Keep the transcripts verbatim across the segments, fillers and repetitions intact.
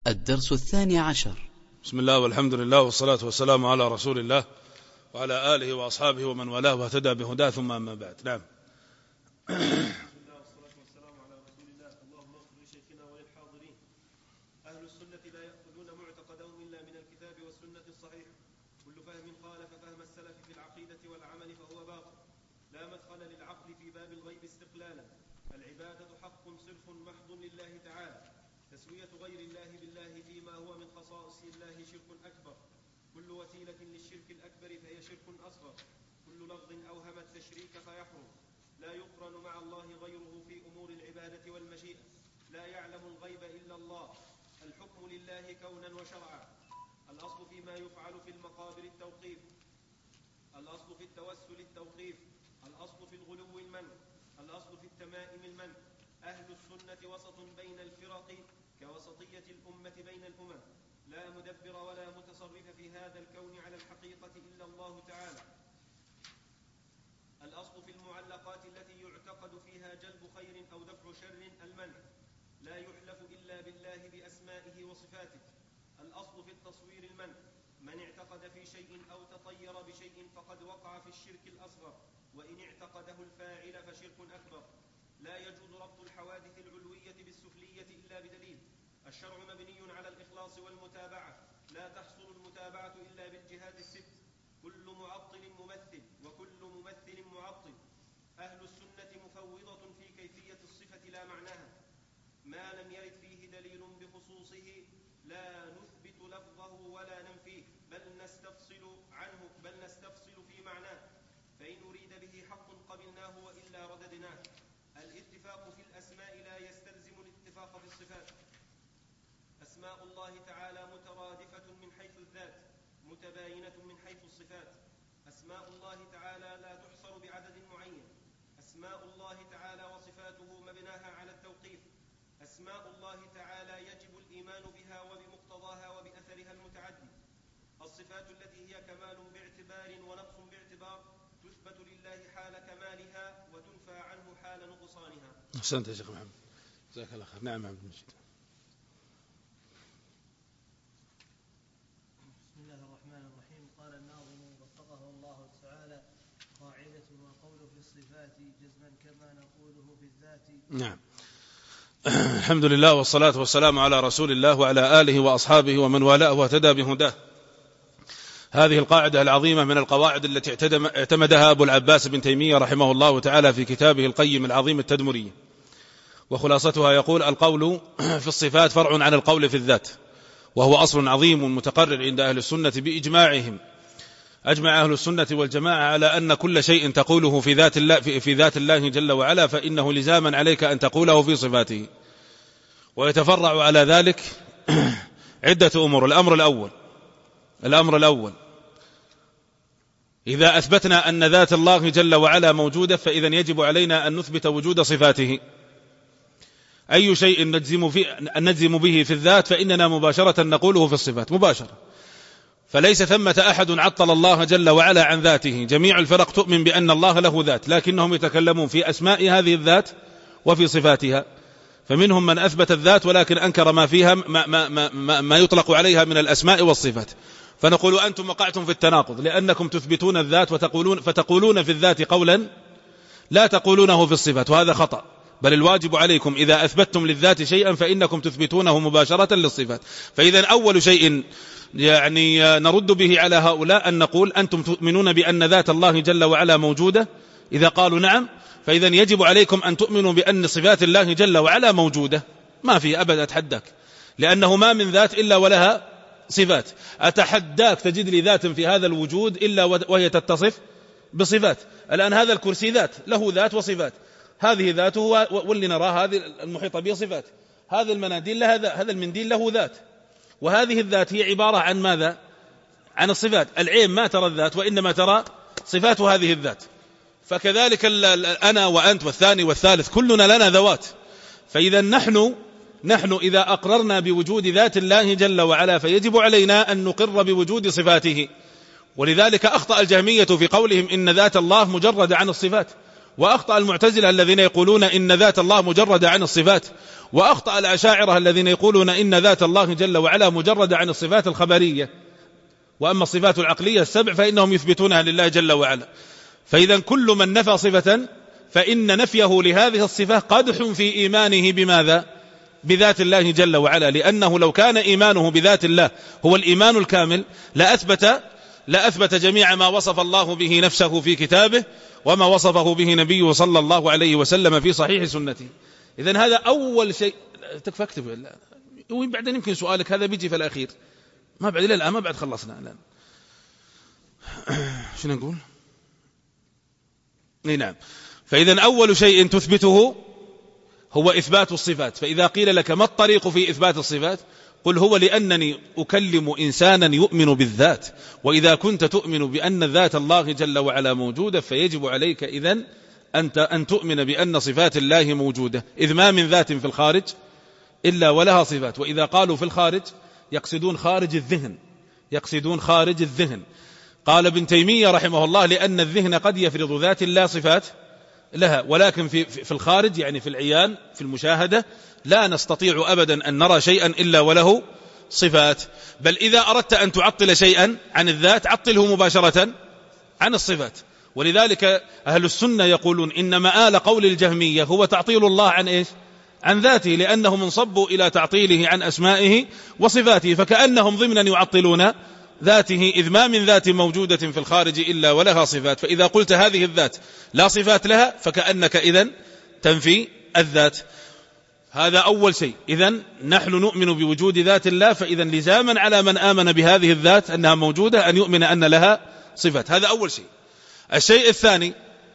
الدرس الثاني عشر. بسم الله والحمد لله والصلاة والسلام على رسول الله وعلى آله وأصحابه ومن والاه واهتدى بهداه، ثم أما بعد. نعم. أهل السنة لا يأخذون معتقدهم إلا من الكتاب والسنة الصحيح. كل فهم خالف فهم السلف في العقيدة والعمل فهو باطل. لا مدخل للعقل في باب الغيب استقلالا. العبادة حق صرف محض لله تعالى. تسوية غير الله بالله فيما هو من خصائص الله شرك أكبر. كل وسيلة للشرك الأكبر فهي شرك أصغر. كل لفظ أوهم التشريك فيحرم. لا يقرن مع الله غيره في أمور العبادة والمشيئة. لا يعلم الغيب إلا الله. الحكم لله كونا وشرعا. الأصل فيما يفعل في المقابر التوقيف. الأصل في التوسل التوقيف. الأصل في الغلو المنع. الأصل في التمائم المنع. أهل السنة وسط بين الفرق كوسطية الأمة بين الأمم. لا مدبر ولا متصرف في هذا الكون على الحقيقة إلا الله تعالى. الأصل في المعلقات التي يعتقد فيها جلب خير أو دفع شر المنع. لا يحلف إلا بالله بأسمائه وصفاته. الأصل في التصوير المنع. من اعتقد في شيء أو تطير بشيء فقد وقع في الشرك الأصغر، وإن اعتقده الفاعل فشرك أكبر. لا يجوز ربط الحوادث العلوية بالسفلية إلا بدليل. الشرع مبني على الإخلاص والمتابعة. لا تحصل المتابعة إلا بالجهات الست. كل معطل ممثل وكل ممثل معطل. أهل السنة مفوضة في كيفية الصفة لا معناها. ما لم يرد فيه دليل بخصوصه لا نثبت لفظه ولا ننفيه، بل نستفصل عنه بل نستفصل في معناه. فإن أريد به حق قبلناه وإلا رددناه. الاتفاق في الأسماء لا يستلزم الاتفاق في الصفات. أسماء الله تعالى مترادفة من حيث الذات، متباينة من حيث الصفات. أسماء الله تعالى لا تحصر بعدد معين. أسماء الله تعالى وصفاته مبناها على التوقيف. أسماء الله تعالى يجب الإيمان بها وبمقتضاها وبأثرها المتعدد. الصفات التي هي كمال باعتبار ونقص باعتبار تثبت لله حال كمالها وتنفى عنه حال نقصانها. أحسنت يا شيخ محمد، جزاك الله خير. نعم عبد المجيد. بسم الله الرحمن الرحيم. قال الناظم وفقه الله تعالى: قاعدة ما قوله في الصفات جزما كما نقوله في الذات. نعم. الحمد لله والصلاة والسلام على رسول الله وعلى آله وأصحابه ومن والاه واهتدى بهداه. هذه القاعدة العظيمة من القواعد التي اعتمدها أبو العباس بن تيمية رحمه الله تعالى في كتابه القيم العظيم التدمري، وخلاصتها يقول: القول في الصفات فرع عن القول في الذات، وهو أصل عظيم متقرر عند أهل السنة بإجماعهم. أجمع أهل السنة والجماعة على أن كل شيء تقوله في ذات الله, في ذات الله جل وعلا فإنه لزاما عليك أن تقوله في صفاته. ويتفرع على ذلك عدة أمور. الأمر الأول الأمر الأول إذا أثبتنا أن ذات الله جل وعلا موجودة فإذن يجب علينا أن نثبت وجود صفاته. أي شيء نجزم, في نجزم به في الذات فإننا مباشرة نقوله في الصفات مباشرة. فليس ثمة أحد عطل الله جل وعلا عن ذاته. جميع الفرق تؤمن بأن الله له ذات، لكنهم يتكلمون في أسماء هذه الذات وفي صفاتها. فمنهم من أثبت الذات ولكن أنكر ما فيها ما, ما, ما, ما يطلق عليها من الأسماء والصفات. فنقول: أنتم وقعتم في التناقض، لأنكم تثبتون الذات وتقولون فتقولون في الذات قولا لا تقولونه في الصفات، وهذا خطأ. بل الواجب عليكم إذا أثبتتم للذات شيئا فإنكم تثبتونه مباشرة للصفات. فإذا أول شيء يعني نرد به على هؤلاء أن نقول: أنتم تؤمنون بأن ذات الله جل وعلا موجودة. إذا قالوا نعم فإذا يجب عليكم أن تؤمنوا بأن صفات الله جل وعلا موجودة. ما في أبدا أتحداك، لأنه ما من ذات إلا ولها صفات. أتحداك تجد لي ذات في هذا الوجود إلا وهي تتصف بصفات. الآن هذا الكرسي ذات، له ذات وصفات. هذه ذاته واللي نراه هذه المحيطة به صفات. هذا المناديل له ذات، هذا المنديل له ذات. وهذه الذات هي عبارة عن ماذا؟ عن الصفات. العين ما ترى الذات وإنما ترى صفات هذه الذات. فكذلك أنا وأنت والثاني والثالث كلنا لنا ذوات. فإذا نحن نحن إذا أقررنا بوجود ذات الله جل وعلا فيجب علينا أن نقر بوجود صفاته. ولذلك أخطأ الجهمية في قولهم إن ذات الله مجرد عن الصفات، وأخطأ المعتزلة الذين يقولون إن ذات الله مجردة عن الصفات، وأخطأ الأشاعرة الذين يقولون إن ذات الله جل وعلا مجردة عن الصفات الخبرية، وأما الصفات العقلية السبع فإنهم يثبتونها لله جل وعلا. فإذا كل من نفى صفة فإن نفيه لهذه الصفة قدح في إيمانه بماذا؟ بذات الله جل وعلا، لأنه لو كان إيمانه بذات الله هو الإيمان الكامل لأثبت, لأثبت جميع ما وصف الله به نفسه في كتابه وما وصفه به نبيه صلى الله عليه وسلم في صحيح سنته. إذن هذا أول شيء. تكفى اكتب، وبعدين يمكن سؤالك هذا بيجي في الأخير، ما بعد الآن، ما بعد خلصنا الآن. شنو نقول؟ نعم. فإذا أول شيء تثبته هو إثبات الصفات. فإذا قيل لك ما الطريق في إثبات الصفات؟ قل هو لأنني أكلم إنسانا يؤمن بالذات، وإذا كنت تؤمن بأن ذات الله جل وعلا موجودة فيجب عليك إذن أنت أن تؤمن بأن صفات الله موجودة، إذ ما من ذات في الخارج إلا ولها صفات. وإذا قالوا في الخارج يقصدون خارج الذهن، يقصدون خارج الذهن. قال ابن تيمية رحمه الله لأن الذهن قد يفرض ذات الله صفات لها، ولكن في, في الخارج يعني في العيان في المشاهدة لا نستطيع أبدا أن نرى شيئا إلا وله صفات. بل إذا أردت أن تعطل شيئا عن الذات عطله مباشرة عن الصفات. ولذلك أهل السنة يقولون إن مآل قول الجهمية هو تعطيل الله عن إيش؟ عن ذاته، لأنهم انصبوا إلى تعطيله عن أسمائه وصفاته، فكأنهم ضمنا يعطلون ذاته، إذ ما من ذات موجودة في الخارج إلا ولها صفات. فإذا قلت هذه الذات لا صفات لها فكأنك إذن تنفي الذات. هذا أول شيء. إذن نحن نؤمن بوجود ذات الله، فإذا لزاما على من آمن بهذه الذات أنها موجودة أن يؤمن أن لها صفات. هذا أول شيء. الشيء الثاني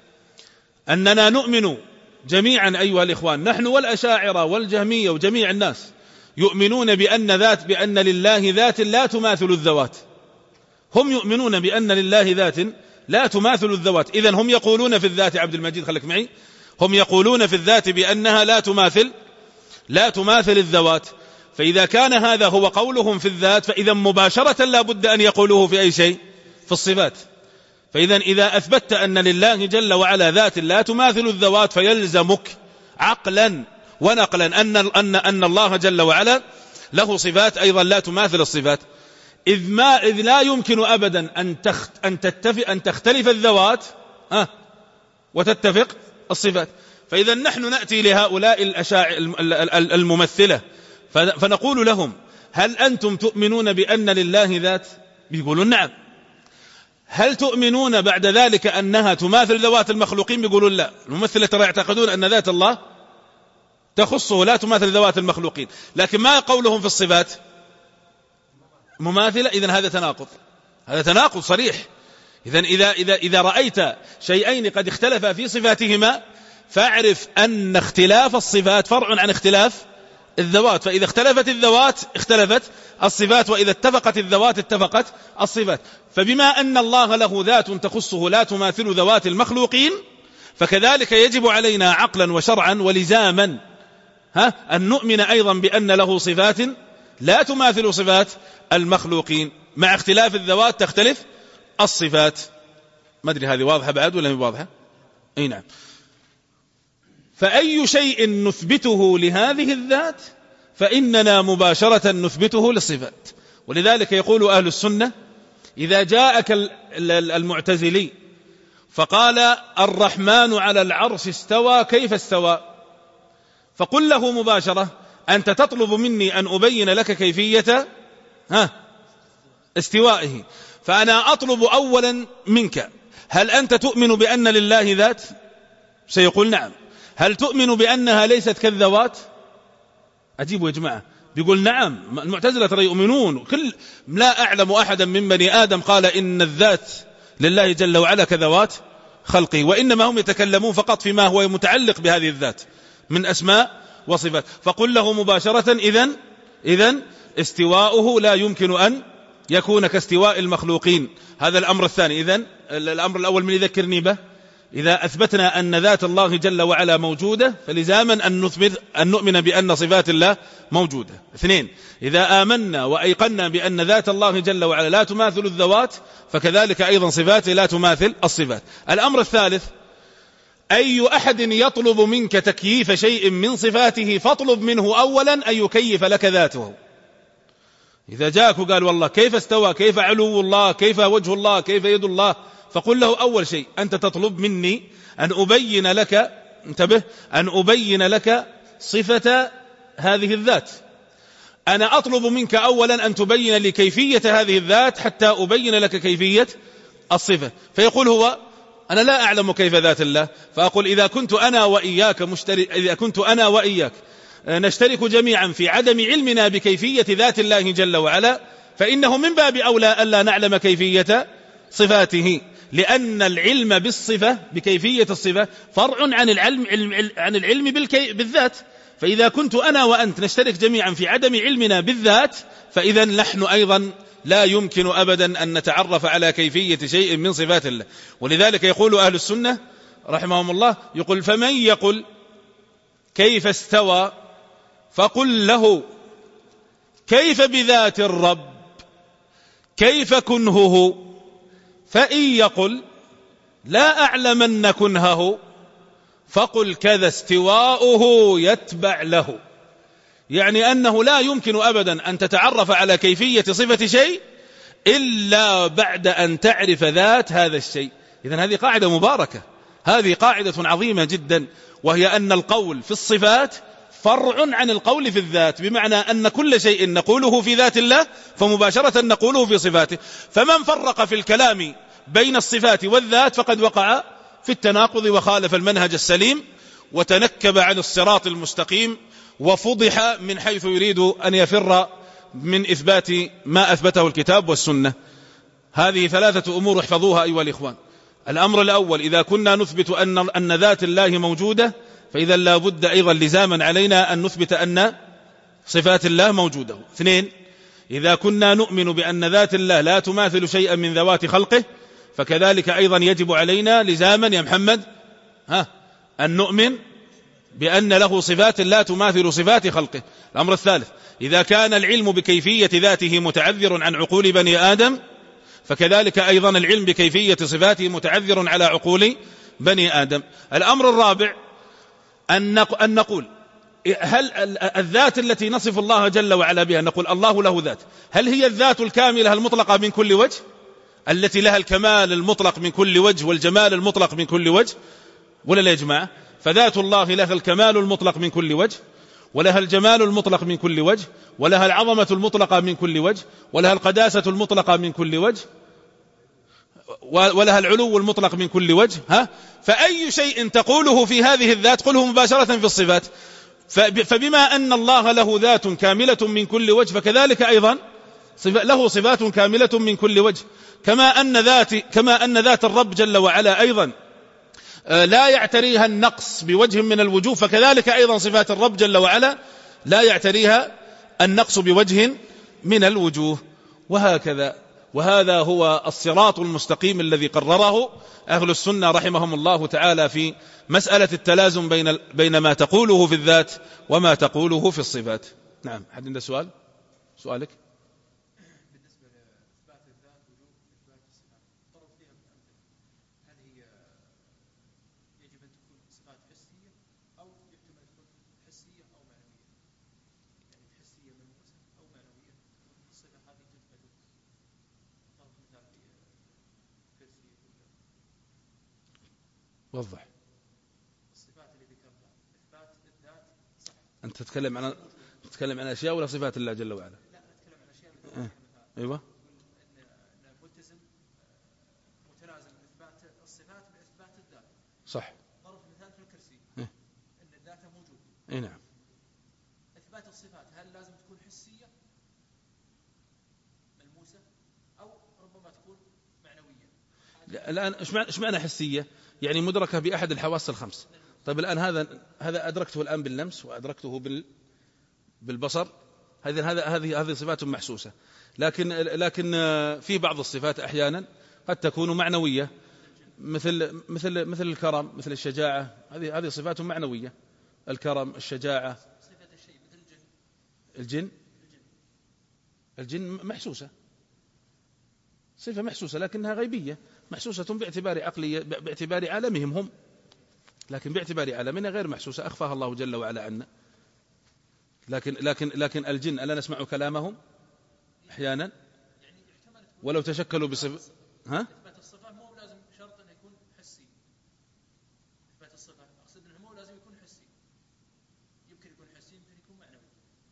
أننا نؤمن جميعا أيها الإخوان، نحن والأشاعرة والجهمية وجميع الناس يؤمنون بأن ذات بأن لله ذات لا تماثل الذوات. هم يؤمنون بأن لله ذات لا تماثل الذوات. إذن هم يقولون في الذات، عبد المجيد خليك معي، هم يقولون في الذات بأنها لا تماثل لا تماثل الذوات. فإذا كان هذا هو قولهم في الذات فإذا مباشرة لا بد أن يقولوه في أي شيء؟ في الصفات. فإذا إذا أثبتت أن لله جل وعلا ذات لا تماثل الذوات فيلزمك عقلا ونقلا أن, أن, أن الله جل وعلا له صفات أيضا لا تماثل الصفات، إذ, ما إذ لا يمكن أبدا أن, تخت أن, تتفق أن تختلف الذوات أه وتتفق الصفات. فإذا نحن نأتي لهؤلاء الأشاعرة الممثلة فنقول لهم هل أنتم تؤمنون بأن لله ذات؟ بيقولون نعم. هل تؤمنون بعد ذلك أنها تماثل ذوات المخلوقين؟ بيقولون لا. الممثلة ترى يعتقدون أن ذات الله تخصه لا تماثل ذوات المخلوقين، لكن ما قولهم في الصفات مماثلة. إذن هذا تناقض، هذا تناقض صريح. إذن إذا, إذا, إذا رأيت شيئين قد اختلفا في صفاتهما فاعرف أن اختلاف الصفات فرع عن اختلاف الذوات. فإذا اختلفت الذوات اختلفت الصفات، وإذا اتفقت الذوات اتفقت الصفات. فبما أن الله له ذات تخصه لا تماثل ذوات المخلوقين فكذلك يجب علينا عقلا وشرعا ولزاما ها أن نؤمن أيضا بأن له صفات لا تماثل صفات المخلوقين، مع اختلاف الذوات تختلف الصفات. ما أدري هذه واضحة بعد ولا مش واضحة؟ أي نعم. فأي شيء نثبته لهذه الذات فإننا مباشرة نثبته للصفات. ولذلك يقول أهل السنة إذا جاءك المعتزلي فقال الرحمن على العرش استوى كيف استوى، فقل له مباشرة أنت تطلب مني أن أبين لك كيفية ها استوائه، فأنا أطلب أولا منك هل أنت تؤمن بأن لله ذات؟ سيقول نعم. هل تؤمن بأنها ليست كالذوات؟ أجيبوا يا جماعة. بيقول نعم. المعتزلة ترى يؤمنون. كل لا أعلم أحدا من بني آدم قال إن الذات لله جل وعلا كذوات خلقه، وإنما هم يتكلمون فقط فيما هو متعلق بهذه الذات من أسماء وصفات. فقل له مباشرة إذن إذن استواؤه لا يمكن أن يكون كاستواء المخلوقين. هذا الأمر الثاني. إذن الأمر الأول من يذكرني به إذا أثبتنا أن ذات الله جل وعلا موجودة فلزاما أن نثبت أن نؤمن بأن صفات الله موجودة. اثنين، إذا آمنا وأيقنا بأن ذات الله جل وعلا لا تماثل الذوات فكذلك أيضا صفاته لا تماثل الصفات. الأمر الثالث أي أحد يطلب منك تكييف شيء من صفاته فاطلب منه أولا أن يكيف لك ذاته. إذا جاءك وقال والله كيف استوى، كيف علو الله، كيف وجه الله، كيف يد الله، فقل له أول شيء أنت تطلب مني أن أبين لك، انتبه، أن أبين لك صفة هذه الذات. أنا أطلب منك أولا أن تبين لي كيفية هذه الذات حتى أبين لك كيفية الصفة. فيقول هو أنا لا أعلم كيف ذات الله، فأقول إذا كنت أنا وإياك مشترك إذا كنت أنا وإياك نشترك جميعا في عدم علمنا بكيفية ذات الله جل وعلا، فإنه من باب أولى ألا نعلم كيفية صفاته، لأن العلم بالصفة بكيفية الصفة فرع عن العلم عن العلم بالذات. فإذا كنت أنا وأنت نشترك جميعا في عدم علمنا بالذات، فإذا نحن أيضا لا يمكن أبدا أن نتعرف على كيفية شيء من صفات الله. ولذلك يقول أهل السنة رحمهم الله، يقول فمن يقل كيف استوى فقل له كيف بذات الرب، كيف كنهه، فإن يقل لا أعلمن كنهه فقل كذا استواؤه يتبع له. يعني أنه لا يمكن أبدا أن تتعرف على كيفية صفة شيء إلا بعد أن تعرف ذات هذا الشيء. إذن هذه قاعدة مباركة، هذه قاعدة عظيمة جدا، وهي أن القول في الصفات فرع عن القول في الذات، بمعنى أن كل شيء نقوله في ذات الله فمباشرة نقوله في صفاته. فمن فرق في الكلام بين الصفات والذات فقد وقع في التناقض وخالف المنهج السليم وتنكب عن الصراط المستقيم وفضح من حيث يريد أن يفر من إثبات ما أثبته الكتاب والسنة. هذه ثلاثة أمور احفظوها أيها الإخوان. الأمر الأول، إذا كنا نثبت أن, أن ذات الله موجودة، فإذا لا بد أيضا لزاما علينا أن نثبت أن صفات الله موجودة. اثنين، إذا كنا نؤمن بأن ذات الله لا تماثل شيئا من ذوات خلقه، فكذلك أيضا يجب علينا لزاما يا محمد ها أن نؤمن بأن له صفات لا تماثل صفات خلقه. الأمر الثالث، إذا كان العلم بكيفية ذاته متعذر عن عقول بني آدم، فكذلك أيضا العلم بكيفية صفاته متعذر على عقول بني آدم. الأمر الرابع أن نقول هل الذات التي نصف الله جل وعلا بها، نقول الله له ذات، هل هي الذات الكاملة المطلقة من كل وجه التي لها الكمال المطلق من كل وجه والجمال المطلق من كل وجه، ولا لا يا جماعة؟ فذات الله لها الكمال المطلق من كل وجه، ولها الجمال المطلق من كل وجه، ولها العظمة المطلقة من كل وجه، ولها القداسة المطلقة من كل وجه، ولها العلو المطلق من كل وجه. ها؟ فأي شيء تقوله في هذه الذات قله مباشرة في الصفات. فبما أن الله له ذات كاملة من كل وجه، فكذلك أيضا له صفات كاملة من كل وجه. كما أن ذات كما أن ذات الرب جل وعلا أيضا لا يعتريها النقص بوجه من الوجوه، فكذلك أيضا صفات الرب جل وعلا لا يعتريها النقص بوجه من الوجوه، وهكذا. وهذا هو الصراط المستقيم الذي قرره أهل السنة رحمهم الله تعالى في مسألة التلازم بين بين ما تقوله في الذات وما تقوله في الصفات. نعم، حد عنده سؤال؟ سؤالك؟ بالنسبة لإثبات الذات وجوب إثبات الصفات، ضرب فيها بالأمثلة، هل هي يجب أن تكون صفات حسية أو يحتمل تكون حسية أو معنوية؟ يعني حسية ملموسة أو معنوية، الصفة هذه تثبت. ضرب مثال كرسي. وضح. الصفات اللي ذكرتها إثبات الذات صح. أنت تتكلم عن تتكلم عن أشياء ولا صفات الله جل وعلا؟ لا، أتكلم عن أشياء. أه. أيوة. إن ملتزم متلازم إثبات الصفات بإثبات الذات. صح. ضرب مثال في الكرسي. إيه؟ إن الذات موجود. إيه نعم. إثبات الصفات هل لازم تكون حسية ملموسة أو ربما تكون معنوية؟ الآن إيش معنى إيش معنى حسية؟ يعني مدركة بأحد الحواس الخمس. طيب الآن هذا هذا أدركته الآن باللمس وأدركته بال بالبصر، هذه هذا هذه هذه صفات محسوسة. لكن لكن في بعض الصفات أحيانا قد تكون معنوية، مثل مثل مثل الكرم، مثل الشجاعة، هذه هذه صفات معنوية. الكرم، الشجاعة. صفة الشيء مثل الجن. الجن الجن محسوسة، صفة محسوسة لكنها غيبية، محسوسة باعتبار عقلية، باعتبار عالمهم هم. لكن باعتبار عالمنا غير محسوسة أخفاها الله جل وعلا عنا. لكن لكن لكن الجن ألا نسمع كلامهم أحيانا ولو تشكلوا بصفة. ها؟ إثبات الصفة مو لازم شرط أن يكون حسي. إثبات الصفة أقصد أنه مو لازم يكون حسي، يمكن يكون حسي يمكن يكون معنوي،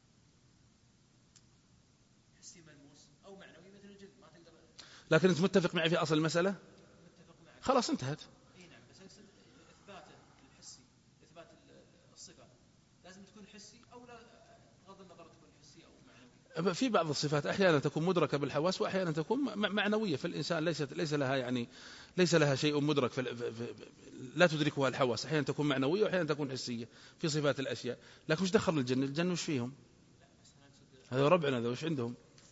حسي ملموس أو معنوي مثل الجن ما تقدر. لكن أنت متفق معي في أصل المسألة؟ متفق معي. خلاص انتهت. إيه نعم، بس أقصد إثباته الحسي، إثبات الصفة لازم تكون حسي أو لا، بغض النظر تكون حسي أو معنوي. في بعض الصفات أحيانا تكون مدركة بالحواس وأحيانا تكون معنوية في الإنسان، ليست ليس لها يعني ليس لها شيء مدرك في لا تدركها الحواس، أحيانا تكون معنوية وأحيانا تكون حسية في صفات الأشياء. لكن مش دخل الجن، الجن وش فيهم؟ هذا ربعنا ذا وش عندهم؟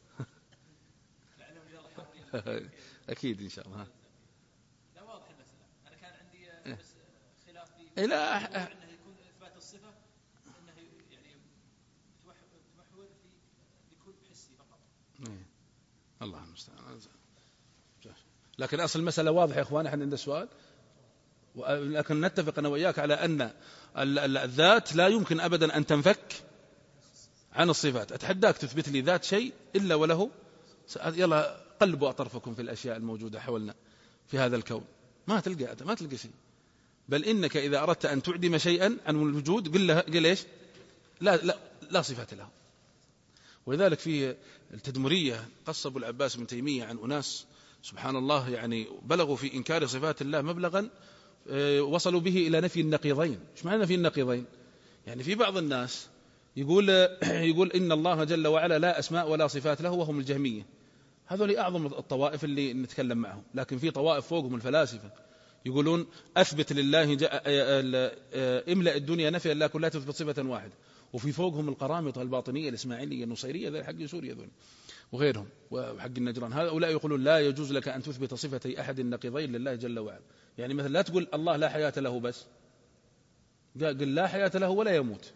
أكيد إن شاء الله. لا واضح المسألة. أنا كان عندي بس خلاف في إيه لا أنه يكون إثبات الصفة أنه يعني تمحور في يكون حسي فقط. إيه. الله المستعان. لكن أصل المسألة واضح يا إخوان. إحنا عندنا سؤال، لكن نتفق أنا وإياك على أن الذات لا يمكن أبدا أن تنفك عن الصفات. أتحداك تثبت لي ذات شيء إلا وله. يلا قلبوا أطرفكم في الأشياء الموجودة حولنا في هذا الكون، ما تلقى ما تلقى شيء. بل إنك إذا أردت أن تعدم شيئا عن الوجود قل له قل إيش؟ لا لا لا صفات له. ولذلك في التدمرية قص أبو العباس بن تيمية عن أناس سبحان الله يعني بلغوا في إنكار صفات الله مبلغا وصلوا به إلى نفي النقيضين. إيش معنى نفي النقيضين؟ يعني في بعض الناس يقول يقول إن الله جل وعلا لا أسماء ولا صفات له، وهم الجهمية. هذول أعظم الطوائف اللي نتكلم معهم. لكن في طوائف فوقهم الفلاسفة يقولون أثبت لله املأ الدنيا نفيا لا كلها تثبت صفة واحدة. وفي فوقهم القرامطة الباطنية الإسماعيلية النصيرية ذي حق سوريا ذول وغيرهم وحق النجران. هؤلاء يقولون لا يجوز لك أن تثبت صفتي أحد النقيضين لله جل وعلا. يعني مثلا لا تقول الله لا حياة له بس، قل لا حياة له ولا يموت.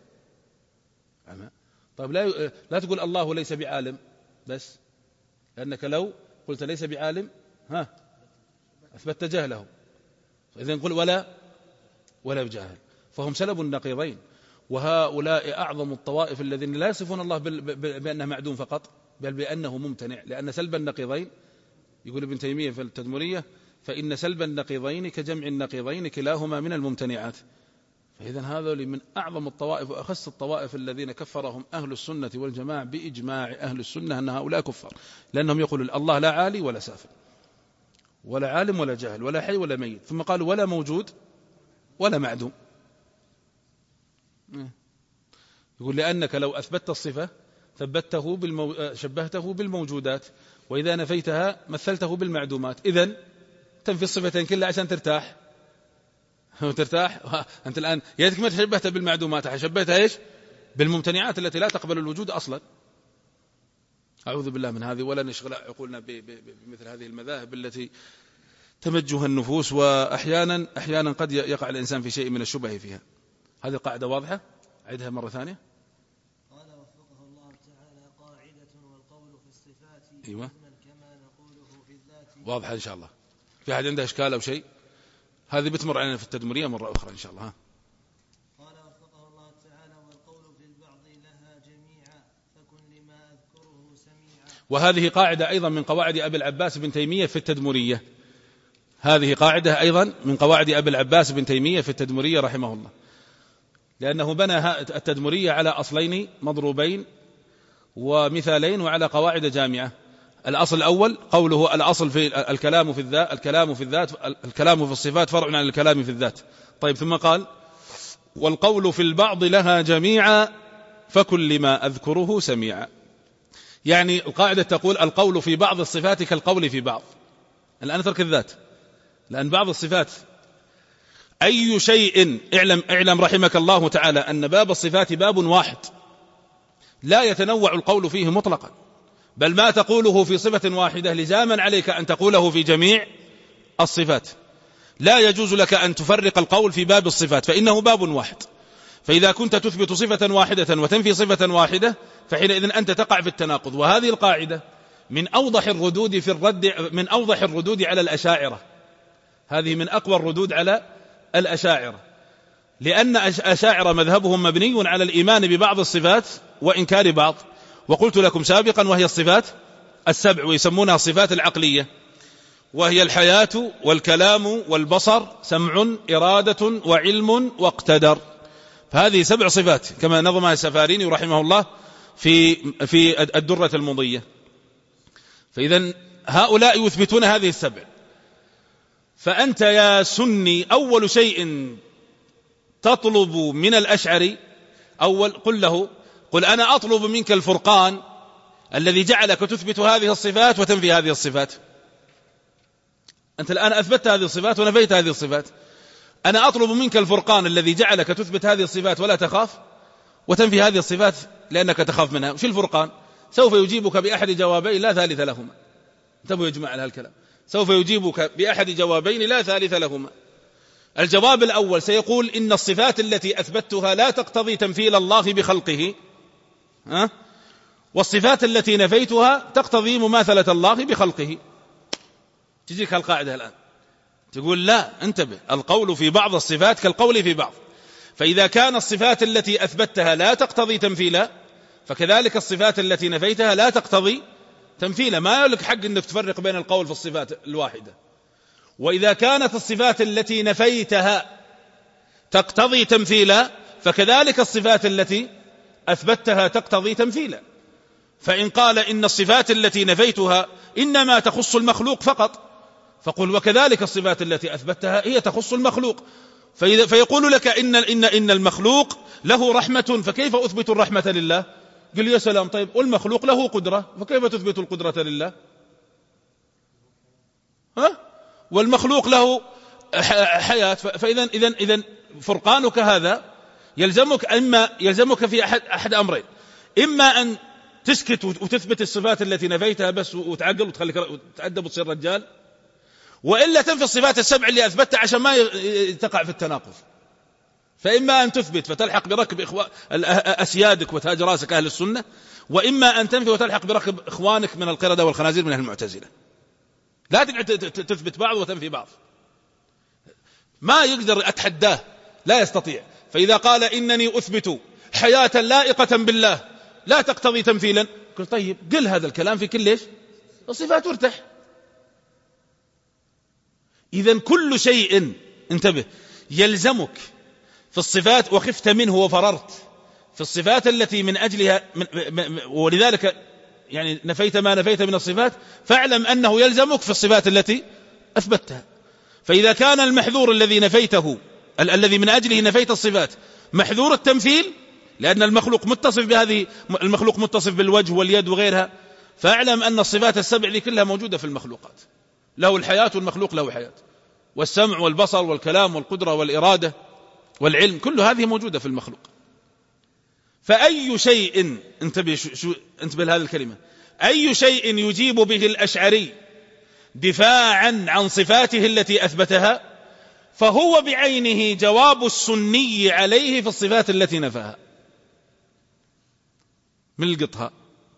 طيب لا لا تقول الله ليس بعالم بس، لأنك لو قلت ليس بعالم ها أثبت جهله. إذن قل ولا ولا بجاهل. فهم سلبوا النقيضين. وهؤلاء أعظم الطوائف الذين لا يصفون الله بأنه معدوم فقط، بل بأنه ممتنع. لأن سلب النقيضين يقول ابن تيمية في التدمرية فإن سلب النقيضين كجمع النقيضين كلاهما من الممتنعات. فإذن هذول من أعظم الطوائف وأخص الطوائف الذين كفرهم أهل السنة والجماعة بإجماع أهل السنة أن هؤلاء كفار، لأنهم يقولون الله لا عالي ولا سافل ولا عالم ولا جاهل ولا حي ولا ميت، ثم قالوا ولا موجود ولا معدوم. يقول لأنك لو أثبتت الصفة ثبته بالمو... شبهته بالموجودات، وإذا نفيتها مثلته بالمعدومات. إذن تنفي الصفتين كلها عشان ترتاح وترتاح. أنت الآن يدك ما تشبهتها بالمعدومات، شبهتها إيش؟ بالممتنعات التي لا تقبل الوجود أصلا. أعوذ بالله من هذه. ولا نشغل عقولنا بمثل هذه المذاهب التي تمجها النفوس، وأحيانا أحيانا قد يقع الإنسان في شيء من الشبه فيها. هذه القاعدة واضحة؟ عيدها مرة ثانية. قال وفقه الله تعالى قاعدة والقول في الصفات أيوة. كما نقوله في الذات. واضحة إن شاء الله. في أحد عنده إشكال أو شيء؟ هذه بتمر علينا في التدمرية مرة أخرى إن شاء الله. قال وفقه الله تعالى والقول في البعض لها جميعا فكن لما أذكره سميعا. وهذه قاعدة أيضا من قواعد أبي العباس بن تيمية في التدمرية. هذه قاعدة أيضا من قواعد أبي العباس بن تيمية في التدمرية رحمه الله، لأنه بنى التدمرية على أصلين مضروبين ومثالين وعلى قواعد جامعة. الأصل الأول قوله الأصل في الكلام في الذات الكلام في الذات الكلام في الصفات فرع عن الكلام في الذات. طيب ثم قال والقول في البعض لها جميعا فكن لما أذكره سميعا. يعني القاعدة تقول القول في بعض الصفات كالقول في بعض. الآن اترك الذات، لأن بعض الصفات أي شيء اعلم, اعلم رحمك الله تعالى أن باب الصفات باب واحد لا يتنوع القول فيه مطلقا، بل ما تقوله في صفة واحدة لزاما عليك أن تقوله في جميع الصفات. لا يجوز لك أن تفرق القول في باب الصفات فإنه باب واحد. فإذا كنت تثبت صفة واحدة وتنفي صفة واحدة فحينئذ أنت تقع في التناقض. وهذه القاعدة من أوضح الردود في الرد من أوضح الردود على الأشاعرة. هذه من أقوى الردود على الأشاعرة، لأن أشاعر مذهبهم مبني على الإيمان ببعض الصفات وإنكار بعض، وقلت لكم سابقا وهي الصفات السبع، ويسمونها الصفات العقلية، وهي الحياة والكلام والبصر سمع إرادة وعلم واقتدر. فهذه سبع صفات كما نظمها السفاريني رحمه الله في في الدرة المضية. فإذا هؤلاء يثبتون هذه السبع. فأنت يا سني أول شيء تطلب من الأشعري، أول قل له قل أنا أطلب منك الفرقان الذي جعلك تثبت هذه الصفات وتنفي هذه الصفات. أنت الآن أثبتت هذه الصفات ونفيت هذه الصفات، أنا أطلب منك الفرقان الذي جعلك تثبت هذه الصفات ولا تخاف، وتنفي هذه الصفات لأنك تخاف منها. وش الفرقان؟ سوف يجيبك بأحد جوابين لا ثالث لهما. انتبهوا يا جماعة على هالكلام. سوف يجيبك بأحد جوابين لا ثالث لهما. الجواب الأول سيقول إن الصفات التي أثبتها لا تقتضي تمثيل الله بخلقه، ها؟ والصفات التي نفيتها تقتضي مماثلة الله بخلقه. تجيك القاعدة الآن تقول لا، انتبه، القول في بعض الصفات كالقول في بعض. فإذا كان الصفات التي أثبتها لا تقتضي تمثيلا، فكذلك الصفات التي نفيتها لا تقتضي تمثيلا. ما لك حق أنك تفرق بين القول في الصفات الواحدة. وإذا كانت الصفات التي نفيتها تقتضي تمثيلا، فكذلك الصفات التي أثبتها تقتضي تمثيلا. فإن قال إن الصفات التي نفيتها إنما تخص المخلوق فقط، فقل وكذلك الصفات التي أثبتها هي تخص المخلوق. فإذا فيقول لك إن, إن, إن المخلوق له رحمة، فكيف أثبت الرحمة لله؟ قل يا سلام، طيب والمخلوق له قدرة، فكيف تثبت القدرة لله؟ ها؟ والمخلوق له حياة. فإذا إذن إذن فرقانك هذا يلزمك، إما يلزمك في أحد أحد أمرين: إما أن تسكت وتثبت الصفات التي نفيتها بس وتعقل وتخليك وتعدب وتصير رجال، وإلا تنفي الصفات السبع اللي أثبتها عشان ما تقع في التناقض. فإما أن تثبت فتلحق بركب إخوة أسيادك وتاج راسك أهل السنة، وإما أن تنفي وتلحق بركب إخوانك من القردة والخنازير من أهل المعتزلة. لا تقعد تثبت بعض وتنفي بعض، ما يقدر، أتحداه لا يستطيع. فإذا قال إنني أثبت حياة لائقة بالله لا تقتضي تمثيلا، قل طيب قل هذا الكلام في كل ليش الصفات وارتاح. إذن كل شيء، انتبه، يلزمك في الصفات وخفت منه وفررت في الصفات التي من أجلها من ولذلك يعني نفيت ما نفيت من الصفات، فاعلم أنه يلزمك في الصفات التي أثبتها. فإذا كان المحذور الذي نفيته ال الذي من أجله نفيت الصفات محذور التمثيل، لأن المخلوق متصف بهذه، المخلوق متصف بالوجه واليد وغيرها، فاعلم أن الصفات السبع دي كلها موجودة في المخلوقات. له الحياة والمخلوق له حياة، والسمع والبصر والكلام والقدرة والإرادة والعلم، كل هذه موجودة في المخلوق. فأي شيء، انتبه شو انتبه لهذه الكلمة، أي شيء يجيب به الأشعري دفاعا عن صفاته التي أثبتها فهو بعينه جواب السني عليه في الصفات التي نفاها. من القطها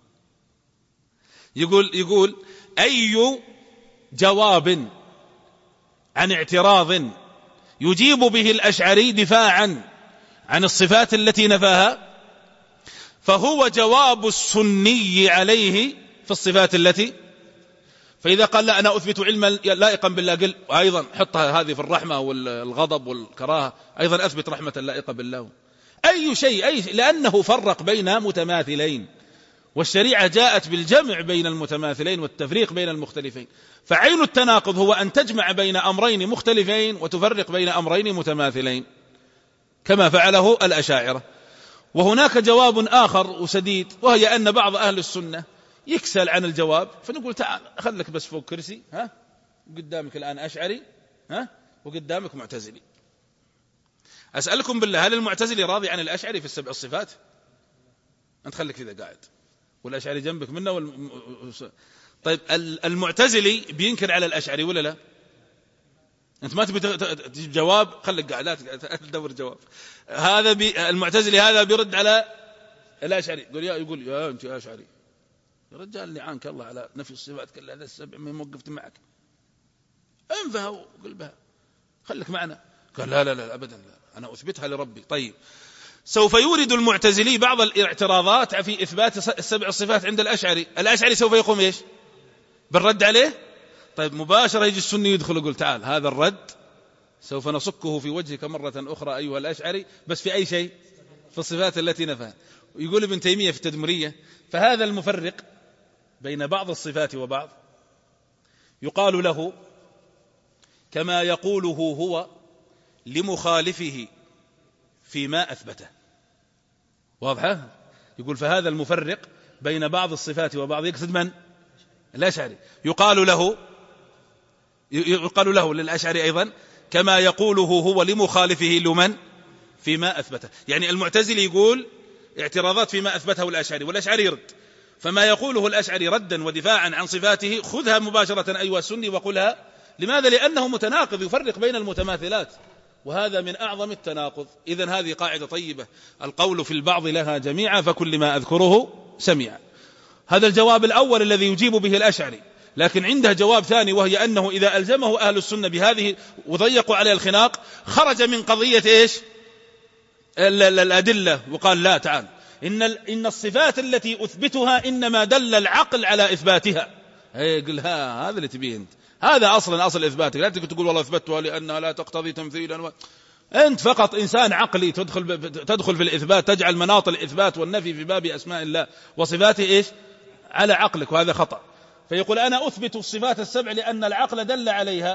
يقول يقول أي جواب عن اعتراض يجيب به الأشعري دفاعا عن الصفات التي نفاها فهو جواب السني عليه في الصفات التي. فإذا قال لا أنا أثبت علما لائقا بالله، قل أيضا حطها هذه في الرحمة والغضب والكراهة، أيضا أثبت رحمة لائقة بالله. أي شيء أي شيء، لأنه فرق بين متماثلين، والشريعة جاءت بالجمع بين المتماثلين والتفريق بين المختلفين. فعين التناقض هو أن تجمع بين أمرين مختلفين وتفرق بين أمرين متماثلين كما فعله الأشاعرة. وهناك جواب آخر وسديد، وهي أن بعض أهل السنة يكسل عن الجواب، فنقول تعال خلك بس فوق كرسي، ها قدامك الآن أشعري، ها وقدامك معتزلي. أسألكم بالله، هل المعتزلي راضي عن الأشعري في السبع الصفات؟ أنت خليك كذا قاعد والأشعري جنبك منه والم... طيب المعتزلي بينكر على الأشعري ولا لا؟ أنت ما تبي تجيب جواب، خليك قاعد لا تدور جواب. هذا بي... المعتزلي هذا بيرد على الأشعري، يقول يا يقول يا أنت يا أشعري يا رجال لعنك الله على نفي الصفات كلها، هذا السبع ما وقفت معك، انفها وقل بها خليك معنا. قال لا لا لا أبدا لا، أنا أثبتها لربي. طيب سوف يورد المعتزلي بعض الاعتراضات في إثبات السبع الصفات عند الأشعري. الأشعري سوف يقوم إيش بالرد عليه. طيب مباشرة يجي السني يدخل يقول تعال هذا الرد سوف نصكه في وجهك مرة أخرى أيها الأشعري، بس في أي شيء؟ في الصفات التي نفاها. يقول ابن تيمية في التدمرية فهذا المفرق بين بعض الصفات وبعض يقال له كما يقوله هو لمخالفه فيما أثبته. واضحة؟ يقول فهذا المفرق بين بعض الصفات وبعض، يقصد من؟ الأشعري. يقال له يقال له للأشعري أيضا كما يقوله هو لمخالفه لمن؟ فيما أثبته. يعني المعتزلي يقول اعتراضات فيما أثبته الأشعري والأشعري يرد، فما يقوله الأشعري ردا ودفاعا عن صفاته خذها مباشرة أيها السني وقلها. لماذا؟ لأنه متناقض يفرق بين المتماثلات، وهذا من أعظم التناقض. إذن هذه قاعدة طيبة، القول في البعض لها جميعا فكل ما أذكره سميعا. هذا الجواب الأول الذي يجيب به الأشعري. لكن عنده جواب ثاني، وهي أنه إذا ألزمه أهل السنة بهذه وضيقوا عليه الخناق خرج من قضية إيش الأدلة وقال لا تعال إن, إن الصفات التي أثبتها إنما دل العقل على إثباتها. يقول ها هذا اللي تبيه أنت، هذا أصلا أصل إثباتك. لا تقول والله أثبتها لأنها لا تقتضي تمثيلا و... أنت فقط إنسان عقلي تدخل, تدخل في الإثبات، تجعل مناط الإثبات والنفي في باب أسماء الله وصفاته إيش على عقلك، وهذا خطأ. فيقول أنا أثبت الصفات السبع لأن العقل دل عليها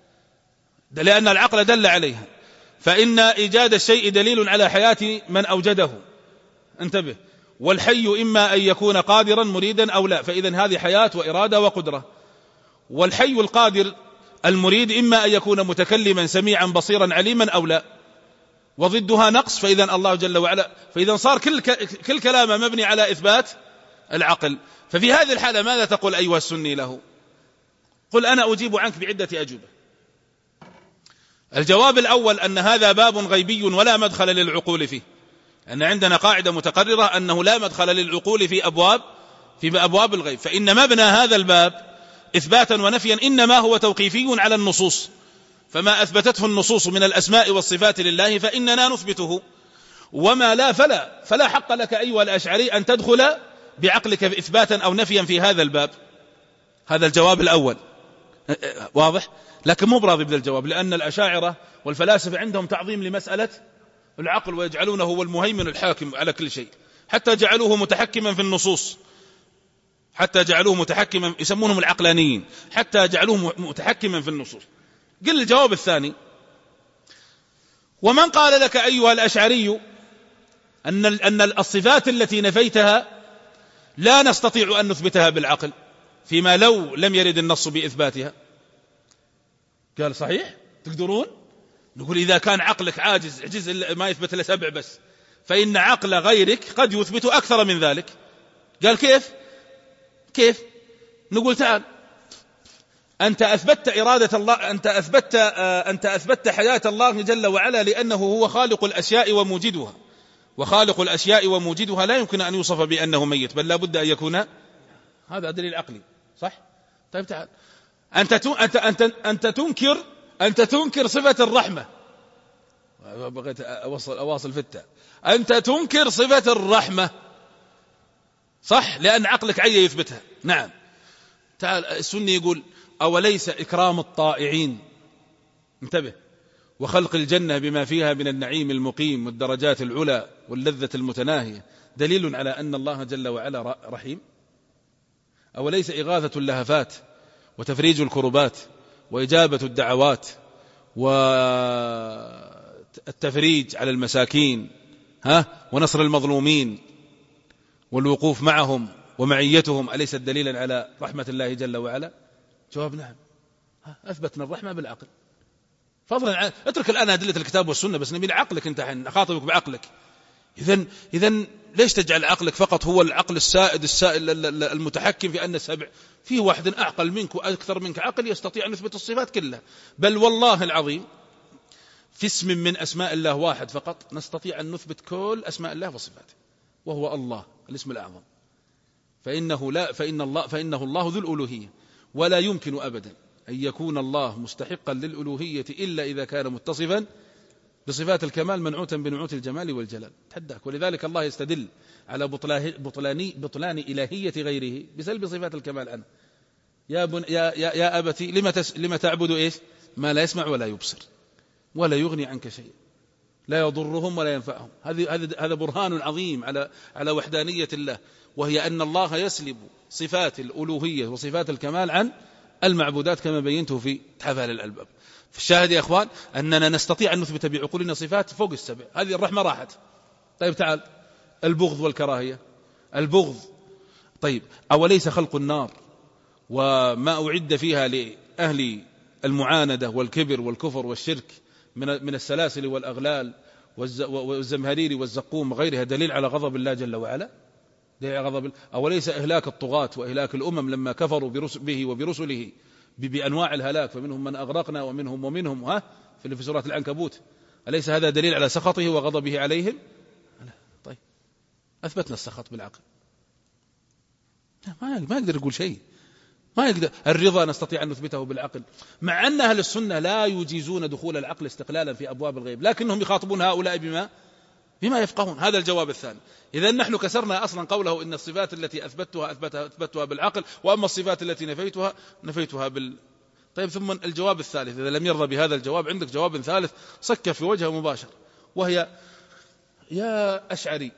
لأن العقل دل عليها فإن إيجاد الشيء دليل على حياة من أوجده. انتبه، والحي إما أن يكون قادرا مريدا أو لا، فإذن هذه حياة وإرادة وقدرة. والحي القادر المريد إما أن يكون متكلما سميعا بصيرا عليما أو لا، وضدها نقص، فإذن الله جل وعلا فإذن صار كل, كل كلام مبني على إثبات العقل. ففي هذه الحالة ماذا تقول أيها السني له؟ قل أنا أجيب عنك بعدة أجوبة. الجواب الأول أن هذا باب غيبي ولا مدخل للعقول فيه، أن عندنا قاعدة متقررة أنه لا مدخل للعقول في أبواب في أبواب الغيب، فإن مبنى هذا الباب إثباتا ونفيا إنما هو توقيفي على النصوص، فما أثبتته النصوص من الأسماء والصفات لله فإننا نثبته، وما لا فلا فلا حق لك أيها الأشعري أن تدخل بعقلك إثباتا أو نفيا في هذا الباب. هذا الجواب الأول واضح، لكن مو براضي بذا الجواب، لأن الأشاعرة والفلاسفة عندهم تعظيم لمسألة العقل ويجعلونه هو المهيمن الحاكم على كل شيء، حتى جعلوه متحكما في النصوص، حتى جعلوه متحكما، يسمونهم العقلانيين، حتى جعلوه متحكما في النصوص. قل الجواب الثاني: ومن قال لك أيها الأشعري أن أن الصفات التي نفيتها لا نستطيع أن نثبتها بالعقل فيما لو لم يرد النص بإثباتها؟ قال صحيح تقدرون. نقول إذا كان عقلك عاجز عجز ما يثبت إلا سبع بس، فإن عقل غيرك قد يثبت أكثر من ذلك. قال كيف كيف نقول تعال أنت أثبتت إرادة الله، أنت أثبتت أنت أثبتت حياة الله جل وعلا لأنه هو خالق الأشياء وموجدها، وخالق الأشياء وموجدها لا يمكن أن يوصف بأنه ميت، بل لا بد أن يكون، هذا دليل عقلي صح. طيب تعال أنت أنت أنت أنت تنكر أنت تنكر صفة الرحمة، بغيت أوصل أواصل في التاء، أنت تنكر صفة الرحمة صح، لأن عقلك عي يثبتها. نعم. تعال السني يقول أوليس إكرام الطائعين، انتبه، وخلق الجنة بما فيها من النعيم المقيم والدرجات العلى واللذة المتناهية دليل على أن الله جل وعلا رحيم؟ أوليس إغاثة اللهفات وتفريج الكربات وإجابة الدعوات والتفريج على المساكين ها ونصر المظلومين والوقوف معهم ومعيتهم أليس دليلا على رحمة الله جل وعلا؟ جواب نعم. أثبتنا الرحمة بالعقل، فضلا عن اترك الآن أدلة الكتاب والسنة، بس نبي عقلك أنت، نخاطبك بعقلك. إذن إذن ليش تجعل عقلك فقط هو العقل السائد السائل المتحكم في أن السبع؟ في واحد أعقل منك وأكثر منك عقل يستطيع أن يثبت الصفات كلها، بل والله العظيم في اسم من أسماء الله واحد فقط نستطيع أن نثبت كل أسماء الله وصفاته، وهو الله الاسم الأعظم، فإنه لا فإن الله فإنه الله ذو الألوهية، ولا يمكن أبدا أن يكون الله مستحقا للألوهية إلا إذا كان متصفا بصفات الكمال منعوتا بنعوت الجمال والجلال، تحداك. ولذلك الله يستدل على بطلان, بطلان إلهية غيره بسلب صفات الكمال عنه. يا, بن يا, يا, يا أبتي لما, تس لما تعبد إيش ما لا يسمع ولا يبصر ولا يغني عنك شيء، لا يضرهم ولا ينفعهم. هذا برهان عظيم على على وحدانية الله، وهي أن الله يسلب صفات الألوهية وصفات الكمال عن المعبودات كما بينته في تحفال الألباب. في الشاهد يا أخوان أننا نستطيع أن نثبت بعقولنا صفات فوق السبع. هذه الرحمة راحت. طيب تعال، البغض والكراهية. البغض طيب أوليس خلق النار وما أعد فيها لأهل المعاندة والكبر والكفر والشرك من من السلاسل والأغلال والزمهرير والزقوم وغيرها دليل على غضب الله جل وعلا؟ دليل على غضب. أوليس إهلاك الطغاة وإهلاك الأمم لما كفروا به وبرسله بأنواع الهلاك، فمنهم من أغرقنا ومنهم ومنهم ها في سورة العنكبوت، أليس هذا دليل على سخطه وغضبه عليهم؟ طيب أثبتنا السخط بالعقل، ما ما يقدر يقول شيء، ما يقدر. الرضا نستطيع أن نثبته بالعقل، مع أن أهل السنة لا يجيزون دخول العقل استقلالا في أبواب الغيب، لكنهم يخاطبون هؤلاء بما بما يفقهون. هذا الجواب الثاني. إذا نحن كسرنا أصلا قوله إن الصفات التي أثبتها أثبتها, أثبتها بالعقل، وأما الصفات التي نفيتها نفيتها بال. طيب ثم الجواب الثالث، إذا لم يرضى بهذا الجواب عندك جواب ثالث صك في وجهه مباشر، وهي يا أشعري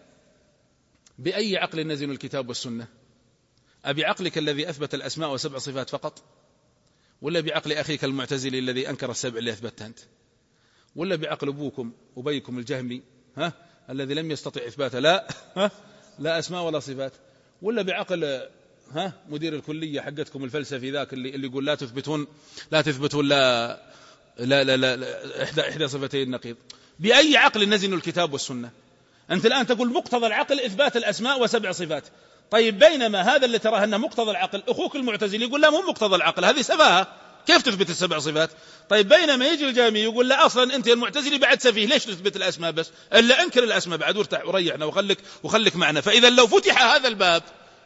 بأي عقل نزل الكتاب والسنة؟ أبي عقلك الذي أثبت الأسماء وسبع صفات فقط، ولا بعقل أخيك المعتزلي الذي أنكر السبع اللي أثبتها أنت، ولا بعقل أبوكم أبيكم الجهمي ها الذي لم يستطع إثبات لا ها لا أسماء ولا صفات، ولا بعقل ها مدير الكلية حقتكم الفلسفي ذاك اللي اللي يقول لا تثبتون لا تثبتون لا لا لا, لا, لا إحدى إحدى صفتي النقيض؟ بأي عقل نزل الكتاب والسنة؟ أنت الآن تقول مقتضى العقل إثبات الأسماء وسبع صفات. طيب بينما هذا اللي تراه أنه مقتضى العقل أخوك المعتزلي يقول لا مو مقتضى العقل، هذه سفاهة، كيف تثبت السبع صفات؟ طيب بينما يجي الجامي يقول لا أصلا أنت المعتزلي بعد سفيه، ليش تثبت الأسماء بس؟ إلا أنكر الأسماء بعد وارتاح وريحنا وخلك وخلك معنا. فإذا لو فتح هذا الباب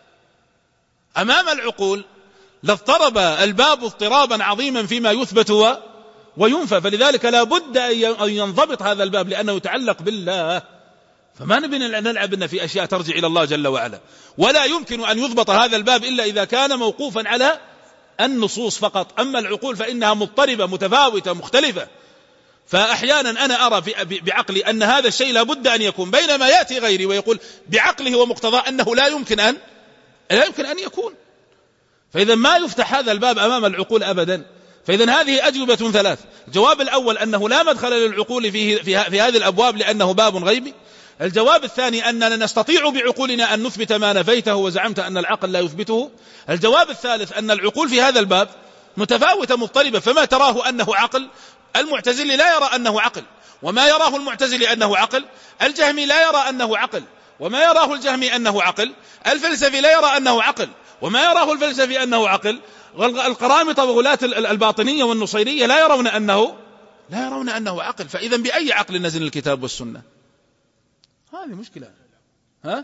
أمام العقول لاضطرب الباب اضطرابا عظيما فيما يثبت وينفى. فلذلك لا بد أن ينضبط هذا الباب لأنه يتعلق بالله، فما نبي نلعب في أشياء ترجع إلى الله جل وعلا. ولا يمكن أن يضبط هذا الباب إلا إذا كان موقوفا على النصوص فقط. أما العقول فإنها مضطربة متفاوتة مختلفة، فأحيانا أنا أرى بعقلي أن هذا الشيء لا بد أن يكون، بينما يأتي غيري ويقول بعقله ومقتضاه أنه لا يمكن أن لا يمكن أن يكون. فإذا ما يفتح هذا الباب أمام العقول أبدا. فإذا هذه أجوبة ثلاث. الجواب الأول أنه لا مدخل للعقول فيه في, في هذه الأبواب لأنه باب غيبي. الجواب الثاني أننا نستطيع بعقولنا أن نثبت ما نفيته وزعمت أن العقل لا يثبته. الجواب الثالث أن العقول في هذا الباب متفاوتة مضطربة، فما تراه أنه عقل المعتزلي لا يرى أنه عقل، وما يراه المعتزلي أنه عقل الجهمي لا يرى أنه عقل، وما يراه الجهمي أنه عقل الفلسفي لا يرى أنه عقل، وما يراه الفلسفي أنه عقل القرامطة وغلاة الباطنية والنصيرية لا يرون أنه لا يرون أنه عقل. فإذا بأي عقل نزل الكتاب والسنة؟ هذه مشكلة. ها؟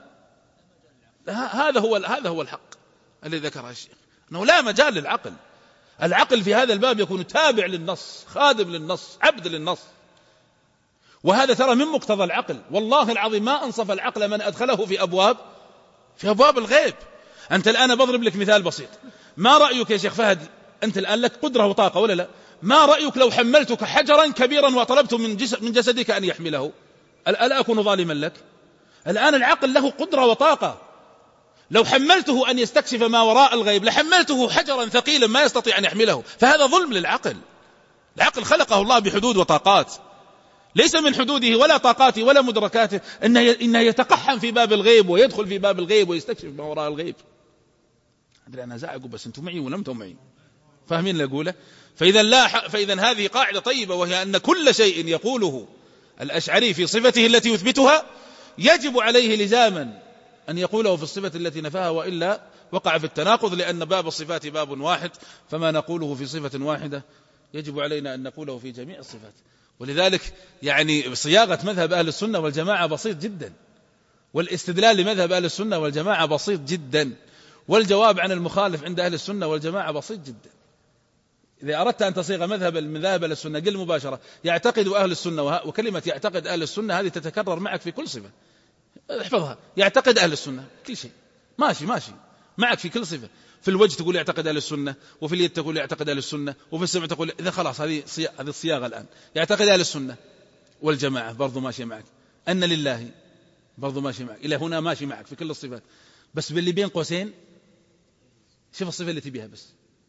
هذا هو هذا هو الحق الذي ذكره الشيخ، أنه لا مجال للعقل. العقل في هذا الباب يكون تابع للنص، خادم للنص، عبد للنص، وهذا ترى من مقتضى العقل. والله العظيم ما أنصف العقل من أدخله في أبواب في أبواب الغيب. أنت الآن بضرب لك مثال بسيط. ما رأيك يا شيخ فهد، أنت الآن لك قدرة وطاقة ولا لا؟ ما رأيك لو حملتك حجرا كبيرا وطلبت من من جسدك أن يحمله؟ ألا أكون ظالما لك؟ الآن العقل له قدرة وطاقة، لو حملته أن يستكشف ما وراء الغيب لحملته حجرا ثقيلا ما يستطيع أن يحمله، فهذا ظلم للعقل. العقل خلقه الله بحدود وطاقات، ليس من حدوده ولا طاقاته ولا مدركاته إنه يتقحم في باب الغيب ويدخل في باب الغيب ويستكشف ما وراء الغيب. أدري أنا زعق بس أنتم معي ولم تم معي، فاهمين اللي أقوله؟ فإذا لا فإذا هذه قاعدة طيبة، وهي أن كل شيء يقوله الأشعري في صفته التي يثبتها يجب عليه لزاما أن يقوله في الصفة التي نفاها، وإلا وقع في التناقض، لأن باب الصفات باب واحد، فما نقوله في صفة واحدة يجب علينا أن نقوله في جميع الصفات. ولذلك يعني صياغة مذهب أهل السنة والجماعة بسيط جدا، والاستدلال لمذهب أهل السنة والجماعة بسيط جدا، والجواب عن المخالف عند أهل السنة والجماعة بسيط جدا. إذا أردت أن تصيغ مذهب من ذهب السنة قل مباشرة يعتقد أهل السنة، وكلمة يعتقد أهل السنة هذه تتكرر معك في كل صفة، احفظها. يعتقد أهل السنة كل شيء ماشي ماشي معك في كل صفة. في الوجه تقول يعتقد أهل السنة، وفي اليد تقول يعتقد أهل السنة، وفي السمع تقول إذا خلاص هذه هذه الصياغة الآن. يعتقد أهل السنة والجماعة برضو ماشي معك، أن لله برضو ماشي معك، إلى هنا ماشي معك في كل الصفات، بس باللي بين قوسين شوف الصفة اللي تبيها بس: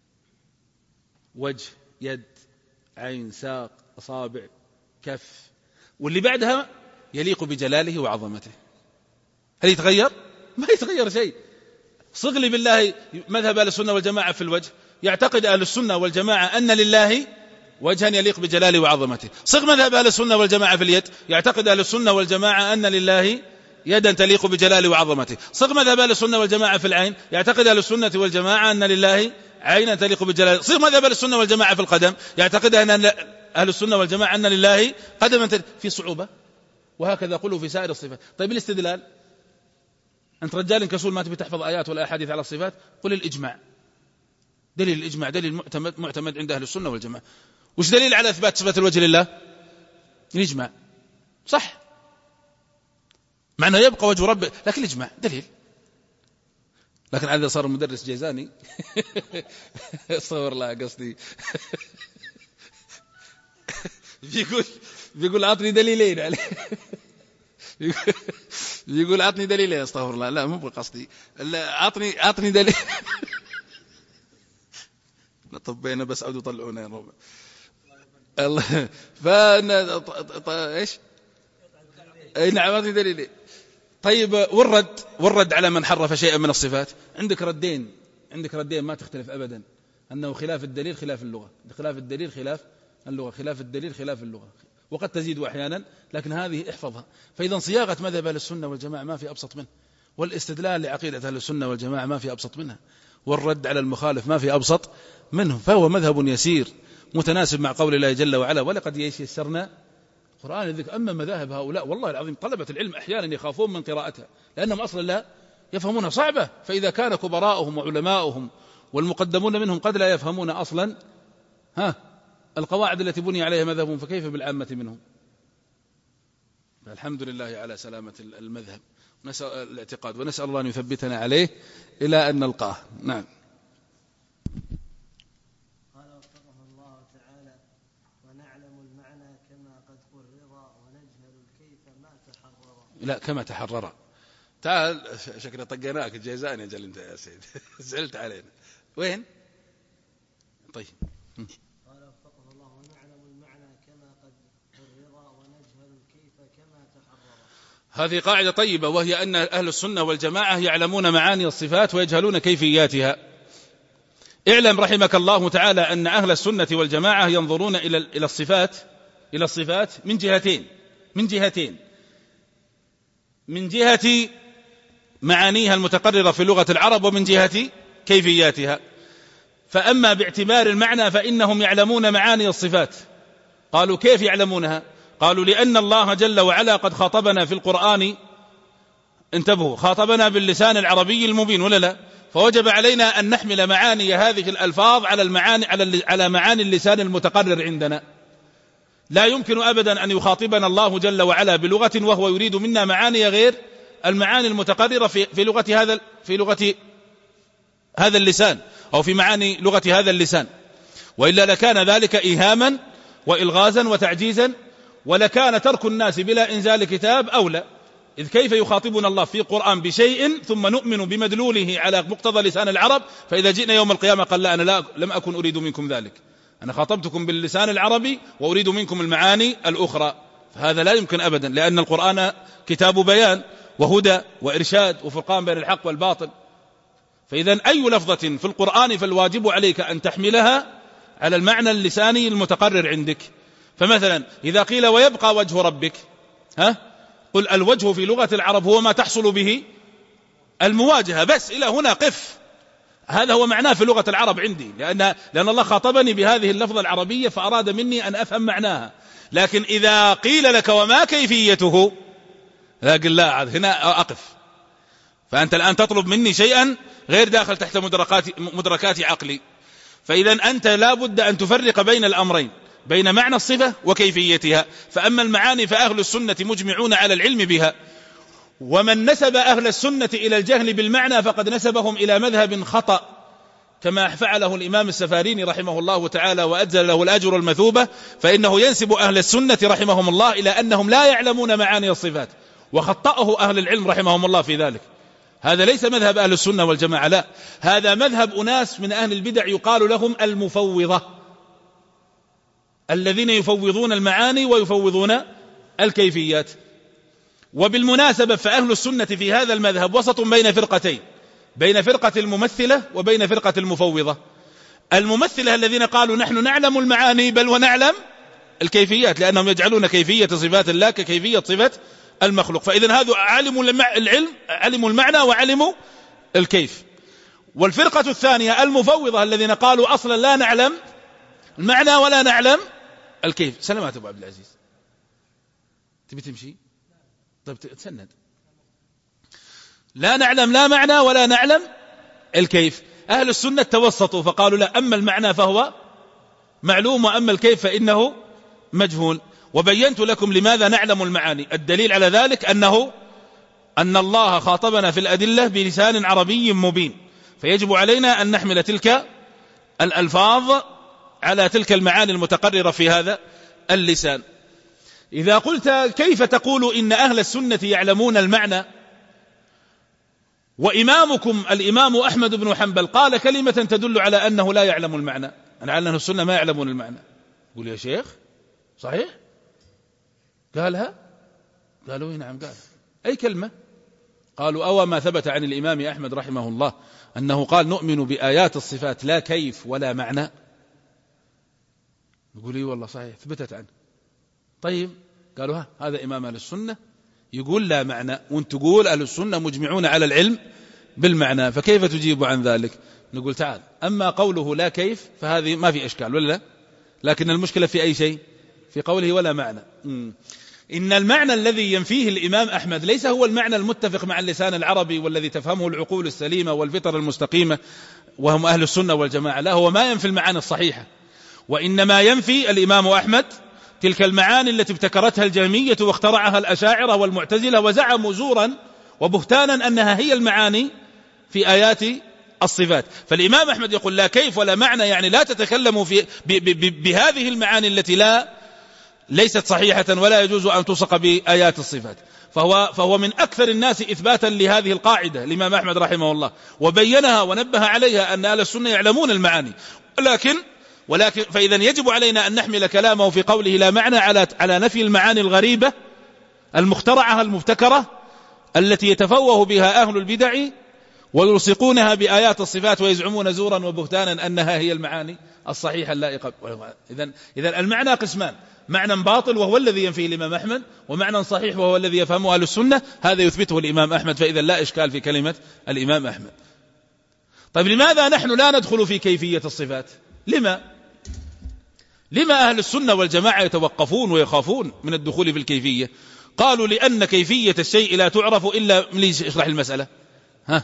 وجه، يد، عين، ساق، أصابع، كف، واللي بعدها يليق بجلاله وعظمته. هل يتغير؟ ما يتغير شيء. صغ لي بالله مذهب أهل السنة والجماعة في الوجه: يعتقد أهل السنة والجماعة أن لله وجها يليق بجلاله وعظمته. صغ مذهب أهل السنة والجماعة في اليد: يعتقد أهل السنة والجماعة أن لله يدا تليق بجلاله وعظمته. صغ مذهب أهل السنة والجماعة في العين: يعتقد أهل السنة والجماعة أن لله عينا تليق بجلاله. صغ مذهب أهل السنة والجماعة في القدم: يعتقد أن أهل السنة والجماعة أن لله قدما تليق. في صعوبة. وهكذا قلوا في سائر الصفات. طيب الاستدلال، أنت رجال كسول ما تبي تحفظ آيات ولا أحاديث على الصفات، قل الإجماع. دليل الإجماع دليل معتمد, معتمد عند أهل السنة والجماعة. وش دليل على إثبات صفة الوجه لله؟ الإجماع. صح، معنى يبقى وجه رب، لكن الإجماع دليل. لكن هذا صار مدرس جيزاني استغفر الله قصدي بيقول بيقول أعطني دليلين عليه بيقول أعطني دليلين. استغفر الله، لا مو بقصدي، أعطني أعطني دليل طبينا بس عودوا طلعونا يا رب الله. فأنا ط... إيش أي نعم أعطني دليلين. طيب والرد والرد على من حرف شيئا من الصفات، عندك ردين عندك ردين ما تختلف أبدا، أنه خلاف الدليل خلاف اللغة، خلاف الدليل خلاف اللغة، خلاف الدليل خلاف اللغة، وقد تزيد أحيانا، لكن هذه احفظها. فإذا صياغة مذهب أهل السنة والجماعة ما في أبسط منه، والاستدلال لعقيدة أهل السنة والجماعة ما في أبسط منها، والرد على المخالف ما في أبسط منه. فهو مذهب يسير متناسب مع قول الله جل وعلا: ولقد يسرنا القرآن للذكر. أما مذاهب هؤلاء والله العظيم طلبة العلم أحيانا يخافون من قراءتها، لأنهم أصلا لا يفهمونها، صعبة. فإذا كان كبراؤهم وعلماؤهم والمقدمون منهم قد لا يفهمون أصلا ها القواعد التي بني عليها مذهبهم، فكيف بالعامة منهم؟ الحمد لله على سلامة المذهب ونسأل الاعتقاد، ونسأل الله أن يثبتنا عليه إلى أن نلقاه. نعم. قال وفقه الله تعالى: ونعلم المعنى كما قد قرر ونجهل الكيف ما تحرر. لا كما تحرر. تعال شكل طقناك الجيزان يا جل انت يا سيد زعلت علينا. وين؟ طيب. قال وفقه الله: ونعلم المعنى كما قد قرر ونجهل الكيف كما تحرر. هذه قاعدة طيبة، وهي أن أهل السنة والجماعة يعلمون معاني الصفات ويجهلون كيفياتها. اعلم رحمك الله تعالى أن أهل السنة والجماعة ينظرون إلى إلى الصفات إلى الصفات من جهتين من جهتين من جهة معانيها المتقررة في لغة العرب، ومن جهة كيفياتها. فأما باعتبار المعنى فإنهم يعلمون معاني الصفات. قالوا: كيف يعلمونها؟ قالوا: لأن الله جل وعلا قد خاطبنا في القرآن، انتبهوا، خاطبنا باللسان العربي المبين ولا لا؟ فوجب علينا أن نحمل معاني هذه الألفاظ على المعاني على على معاني اللسان المتقرر عندنا. لا يمكن أبدا أن يخاطبنا الله جل وعلا بلغة وهو يريد منا معاني غير المعاني المتقررة في في لغة هذا في لغة هذا اللسان، أو في معاني لغة هذا اللسان، وإلا لكان ذلك إيهاما وإلغازا وتعجيزا، ولكان ترك الناس بلا إنزال كتاب أولى. إذ كيف يخاطبنا الله في القرآن بشيء ثم نؤمن بمدلوله على مقتضى لسان العرب، فإذا جئنا يوم القيامة قال: لا، أنا لا لم أكن أريد منكم ذلك، أنا خاطبتكم باللسان العربي وأريد منكم المعاني الأخرى. فهذا لا يمكن أبدا، لأن القرآن كتاب بيان وهدى وإرشاد وفرقان بين الحق والباطل. فإذا أي لفظة في القرآن فالواجب عليك أن تحملها على المعنى اللساني المتقرر عندك. فمثلا إذا قيل: ويبقى وجه ربك، ها قل: الوجه في لغة العرب هو ما تحصل به المواجهة، بس إلى هنا قف. هذا هو معناه في لغة العرب عندي، لأن لأن الله خاطبني بهذه اللفظة العربية فأراد مني أن أفهم معناها. لكن إذا قيل لك: وما كيفيته، لكن لا، هنا أقف. فأنت الآن تطلب مني شيئا غير داخل تحت مدركات مدركات عقلي. فإذا أنت لا بد أن تفرق بين الأمرين، بين معنى الصفة وكيفيتها. فأما المعاني فأهل السنة مجمعون على العلم بها، ومن نسب أهل السنة إلى الجهل بالمعنى فقد نسبهم إلى مذهب خطأ، كما فعله الإمام السفاريني رحمه الله تعالى وأجزل له الأجر المثوبة، فإنه ينسب أهل السنة رحمهم الله إلى أنهم لا يعلمون معاني الصفات، وخطأه أهل العلم رحمهم الله في ذلك. هذا ليس مذهب أهل السنة والجماعة، لا، هذا مذهب أناس من أهل البدع يقال لهم المفوضة، الذين يفوضون المعاني ويفوضون الكيفيات. وبالمناسبة فأهل السنة في هذا المذهب وسط بين فرقتين، بين فرقة الممثلة وبين فرقة المفوضة. الممثلة الذين قالوا نحن نعلم المعاني بل ونعلم الكيفيات، لأنهم يجعلون كيفية صفات الله ككيفية صفة المخلوق، فإذن هذا علموا العلم، علموا المعنى وعلموا الكيف. والفرقة الثانية المفوضة الذين قالوا أصلا لا نعلم المعنى ولا نعلم الكيف. سلامات أبو عبد العزيز، تبي تمشي؟ طيب تسند. لا نعلم لا معنى ولا نعلم الكيف. أهل السنة توسطوا فقالوا لا، أما المعنى فهو معلوم وأما الكيف فإنه مجهول. وبينت لكم لماذا نعلم المعاني. الدليل على ذلك أنه أن الله خاطبنا في الأدلة بلسان عربي مبين، فيجب علينا أن نحمل تلك الألفاظ على تلك المعاني المتقررة في هذا اللسان. إذا قلت كيف تقول إن أهل السنة يعلمون المعنى وإمامكم الإمام أحمد بن حنبل قال كلمة تدل على أنه لا يعلم المعنى، أن على أهل السنة ما يعلمون المعنى؟ قل يا شيخ صحيح؟ قالها؟ قالوا نعم قال. أي كلمة؟ قالوا أو ما ثبت عن الإمام أحمد رحمه الله أنه قال نؤمن بآيات الصفات لا كيف ولا معنى. نقول إيه والله صحيح ثبتت عنه. طيب قالوا ها هذا إمام أهل السنة يقول لا معنى، وانت تقول أهل السنة مجمعون على العلم بالمعنى، فكيف تجيب عن ذلك؟ نقول تعال، أما قوله لا كيف فهذه ما في إشكال ولا لا، لكن المشكلة في أي شيء؟ في قوله ولا معنى. م. إن المعنى الذي ينفيه الإمام أحمد ليس هو المعنى المتفق مع اللسان العربي والذي تفهمه العقول السليمة والفطر المستقيمة وهم أهل السنة والجماعة، لا، هو ما ينفي المعاني الصحيحة، وإنما ينفي الإمام أحمد تلك المعاني التي ابتكرتها الجهمية واخترعها الأشاعرة والمعتزلة وزعموا زورا وبهتانا أنها هي المعاني في آيات الصفات. فالإمام أحمد يقول لا كيف ولا معنى، يعني لا تتكلموا في ب ب ب بهذه المعاني التي لا ليست صحيحة ولا يجوز أن تلصق بآيات الصفات. فهو, فهو من أكثر الناس إثباتا لهذه القاعدة الإمام أحمد رحمه الله، وبينها ونبه عليها أن أهل السنة يعلمون المعاني، ولكن ولكن فإذا يجب علينا أن نحمل كلامه في قوله لا معنى على على نفي المعاني الغريبة المخترعة المبتكرة التي يتفوه بها أهل البدع ويلصقونها بآيات الصفات ويزعمون زورا وبهتانا أنها هي المعاني الصحيحة اللائقة. إذن إذن المعنى قسمان، معنى باطل وهو الذي ينفيه الإمام أحمد، ومعنى صحيح وهو الذي يفهمه أهل السنة، هذا يثبته الإمام أحمد، فإذا لا إشكال في كلمة الإمام أحمد. طيب لماذا نحن لا ندخل في كيفية الصفات؟ لما؟ لما أهل السنة والجماعة يتوقفون ويخافون من الدخول في الكيفية؟ قالوا لأن كيفية الشيء لا تعرف إلا، ليش اشرح المسألة؟ ها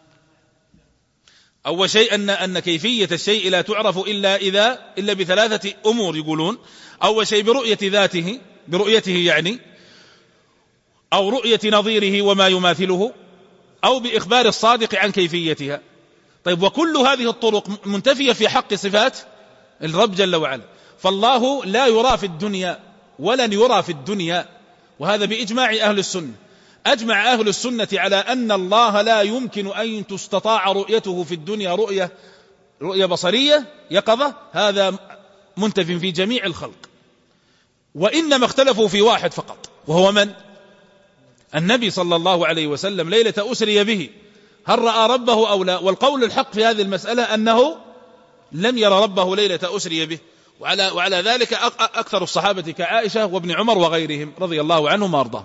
أول شيء أن أن كيفية الشيء لا تعرف إلا إذا إلا بثلاثة أمور. يقولون أول شيء برؤية ذاته، برؤيته يعني، أو رؤية نظيره وما يماثله، أو بإخبار الصادق عن كيفيتها. طيب وكل هذه الطرق منتفية في حق صفات الرب جل وعلا، فالله لا يرى في الدنيا ولن يرى في الدنيا، وهذا بإجماع أهل السنة. أجمع أهل السنة على أن الله لا يمكن أن تستطاع رؤيته في الدنيا رؤية رؤية بصرية يقظة، هذا منتف في جميع الخلق. وإنما اختلفوا في واحد فقط، وهو من؟ النبي صلى الله عليه وسلم ليلة أسري به، هل رأى ربه أو لا؟ والقول الحق في هذه المسألة أنه لم يرى ربه ليلة أسري به، وعلى, وعلى ذلك أكثر الصحابة كعائشة وابن عمر وغيرهم رضي الله عنهم وارضاهم.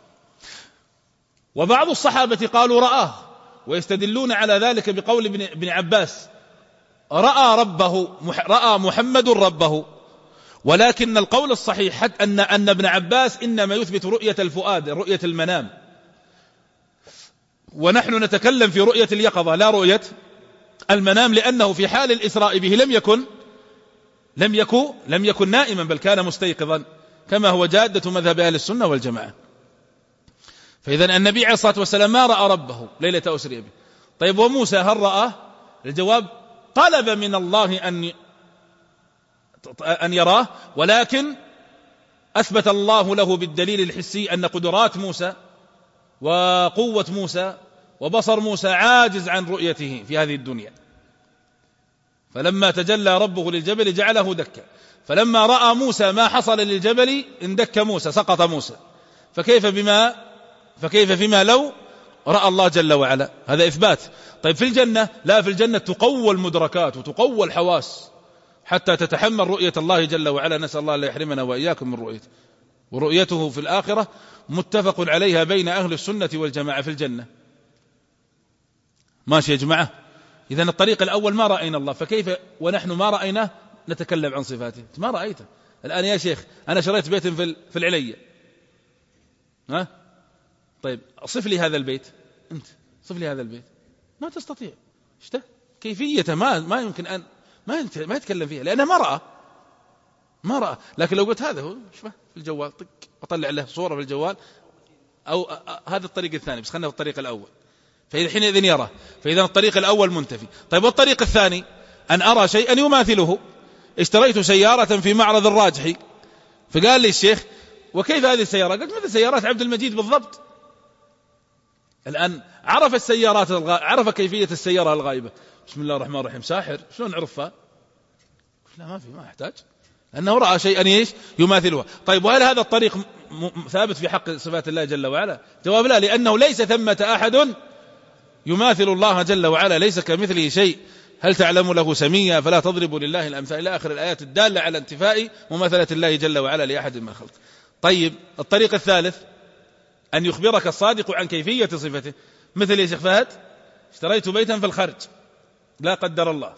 وبعض الصحابة قالوا رآه، ويستدلون على ذلك بقول ابن, ابن عباس رأى ربه، رأى محمد ربه. ولكن القول الصحيح أن, أن ابن عباس إنما يثبت رؤية الفؤاد، رؤية المنام، ونحن نتكلم في رؤية اليقظة لا رؤية المنام لأنه في حال الإسراء به لم يكن لم يكن لم يكن نائما، بل كان مستيقظا، كما هو جادة مذهب أهل السنة والجماعة. فإذا النبي عليه الصلاة والسلام ما رأى ربه ليلة أسري به. طيب وموسى هل رآه؟ الجواب طلب من الله أن أن يراه، ولكن أثبت الله له بالدليل الحسي أن قدرات موسى وقوة موسى وبصر موسى عاجز عن رؤيته في هذه الدنيا. فلما تجلى ربه للجبل جعله دكا، فلما رأى موسى ما حصل للجبل اندك موسى، سقط موسى. فكيف بما فكيف فيما لو رأى الله جل وعلا؟ هذا إثبات. طيب في الجنة لا، في الجنة تقوى المدركات وتقوى الحواس حتى تتحمل رؤية الله جل وعلا. نسأل الله لا يحرمنا وإياكم من رؤيته. ورؤيته في الآخرة متفق عليها بين أهل السنة والجماعة في الجنة. ماشي يا جماعة؟ إذن الطريق الأول ما رأينا الله، فكيف ونحن ما رأيناه نتكلم عن صفاته؟ ما رأيته. الآن يا شيخ أنا شريت بيت في العلية، ها؟ طيب صف لي هذا البيت، أنت صف لي هذا البيت، ما تستطيع. شته كيفيته ما ما يمكن أن ما ما يتكلم فيها لأنه ما رأى ما رأى. لكن لو قلت هذا هو شوفه في الجوال، طق أطلع له صورة في الجوال، أو هذا الطريق الثاني، بس خلنا في الطريق الأول، فإذا حينئذ يرى. فإذا الطريق الأول منتفي. طيب والطريق الثاني أن أرى شيئا يماثله. اشتريت سيارة في معرض الراجحي، فقال لي الشيخ وكيف هذه السيارة؟ قلت مثل سيارات عبد المجيد بالضبط. الآن عرف السيارات الغ... عرف كيفية السيارة الغائبة. بسم الله الرحمن الرحيم، ساحر شلون نعرفها؟ لا ما في، ما احتاج، لأنه رأى شيئا ايش يماثلها. طيب وهل هذا الطريق م... ثابت في حق صفات الله جل وعلا؟ جواب لا، لأنه ليس ثمة أحد يماثل الله جل وعلا، ليس كمثله شيء. هل تعلم له سميا؟ فلا تضربوا لله الأمثال، إلى آخر الآيات الدالة على انتفاء مماثلة الله جل وعلا لأحد من الخلق. طيب الطريق الثالث أن يخبرك الصادق عن كيفية صفته. مثل يا شيخ فهد اشتريت بيتا في الخرج لا قدر الله،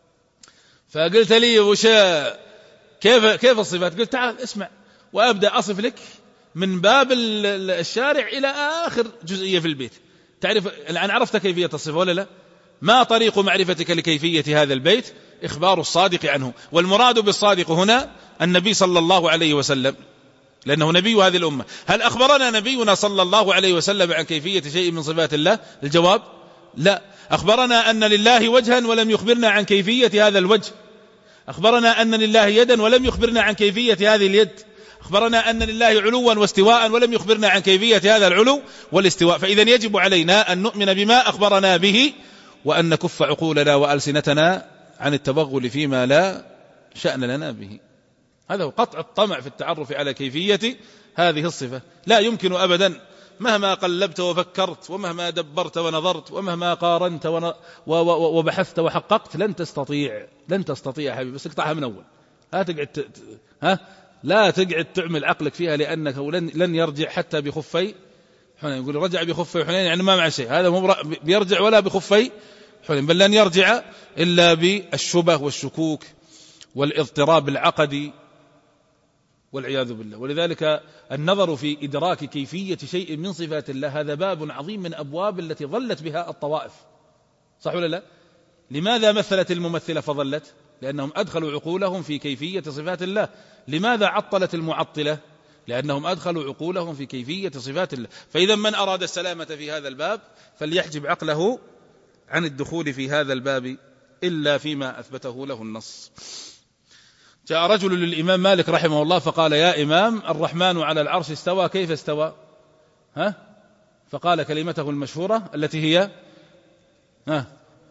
فقلت لي وش كيف كيف الصفات؟ قلت تعال اسمع وأبدأ أصف لك من باب الشارع إلى آخر جزئية في البيت. تعرف الآن عرفت كيفية الصفة ولا لا؟ ما طريق معرفتك لكيفية هذا البيت؟ إخبار الصادق عنه. والمراد بالصادق هنا النبي صلى الله عليه وسلم، لأنه نبي هذه الأمة. هل أخبرنا نبينا صلى الله عليه وسلم عن كيفية شيء من صفات الله؟ الجواب لا. أخبرنا أن لله وجها ولم يخبرنا عن كيفية هذا الوجه. أخبرنا أن لله يدا ولم يخبرنا عن كيفية هذه اليد. أخبرنا أن لله علوا واستواء ولم يخبرنا عن كيفية هذا العلو والاستواء. فإذا يجب علينا أن نؤمن بما أخبرنا به، وأن نكف عقولنا وألسنتنا عن التبغل فيما لا شأن لنا به. هذا هو قطع الطمع في التعرف على كيفية هذه الصفة. لا يمكن أبدا مهما قلبت وفكرت ومهما دبرت ونظرت ومهما قارنت ون... و... و... وبحثت وحققت لن تستطيع لن تستطيع حبيبي. بس اقطعها من أول، ها تقعد ت... ها لا تقعد تعمل عقلك فيها، لأنك لن, لن يرجع حتى بخفي حنين. يقول رجع بخفي حنين يعني ما مع شيء، هذا مو بيرجع ولا بخفي حنين، بل لن يرجع إلا بالشبه والشكوك والاضطراب العقدي والعياذ بالله. ولذلك النظر في إدراك كيفية شيء من صفات الله هذا باب عظيم من أبواب التي ظلت بها الطوائف، صح ولا لا؟ لماذا مثلت الممثلة فظلت؟ لأنهم أدخلوا عقولهم في كيفية صفات الله. لماذا عطلت المعطلة؟ لأنهم أدخلوا عقولهم في كيفية صفات الله. فإذا من أراد السلامة في هذا الباب فليحجب عقله عن الدخول في هذا الباب إلا فيما أثبته له النص. جاء رجل للإمام مالك رحمه الله فقال يا إمام الرحمن على العرش استوى، كيف استوى؟ ها؟ فقال كلمته المشهورة التي هي ها؟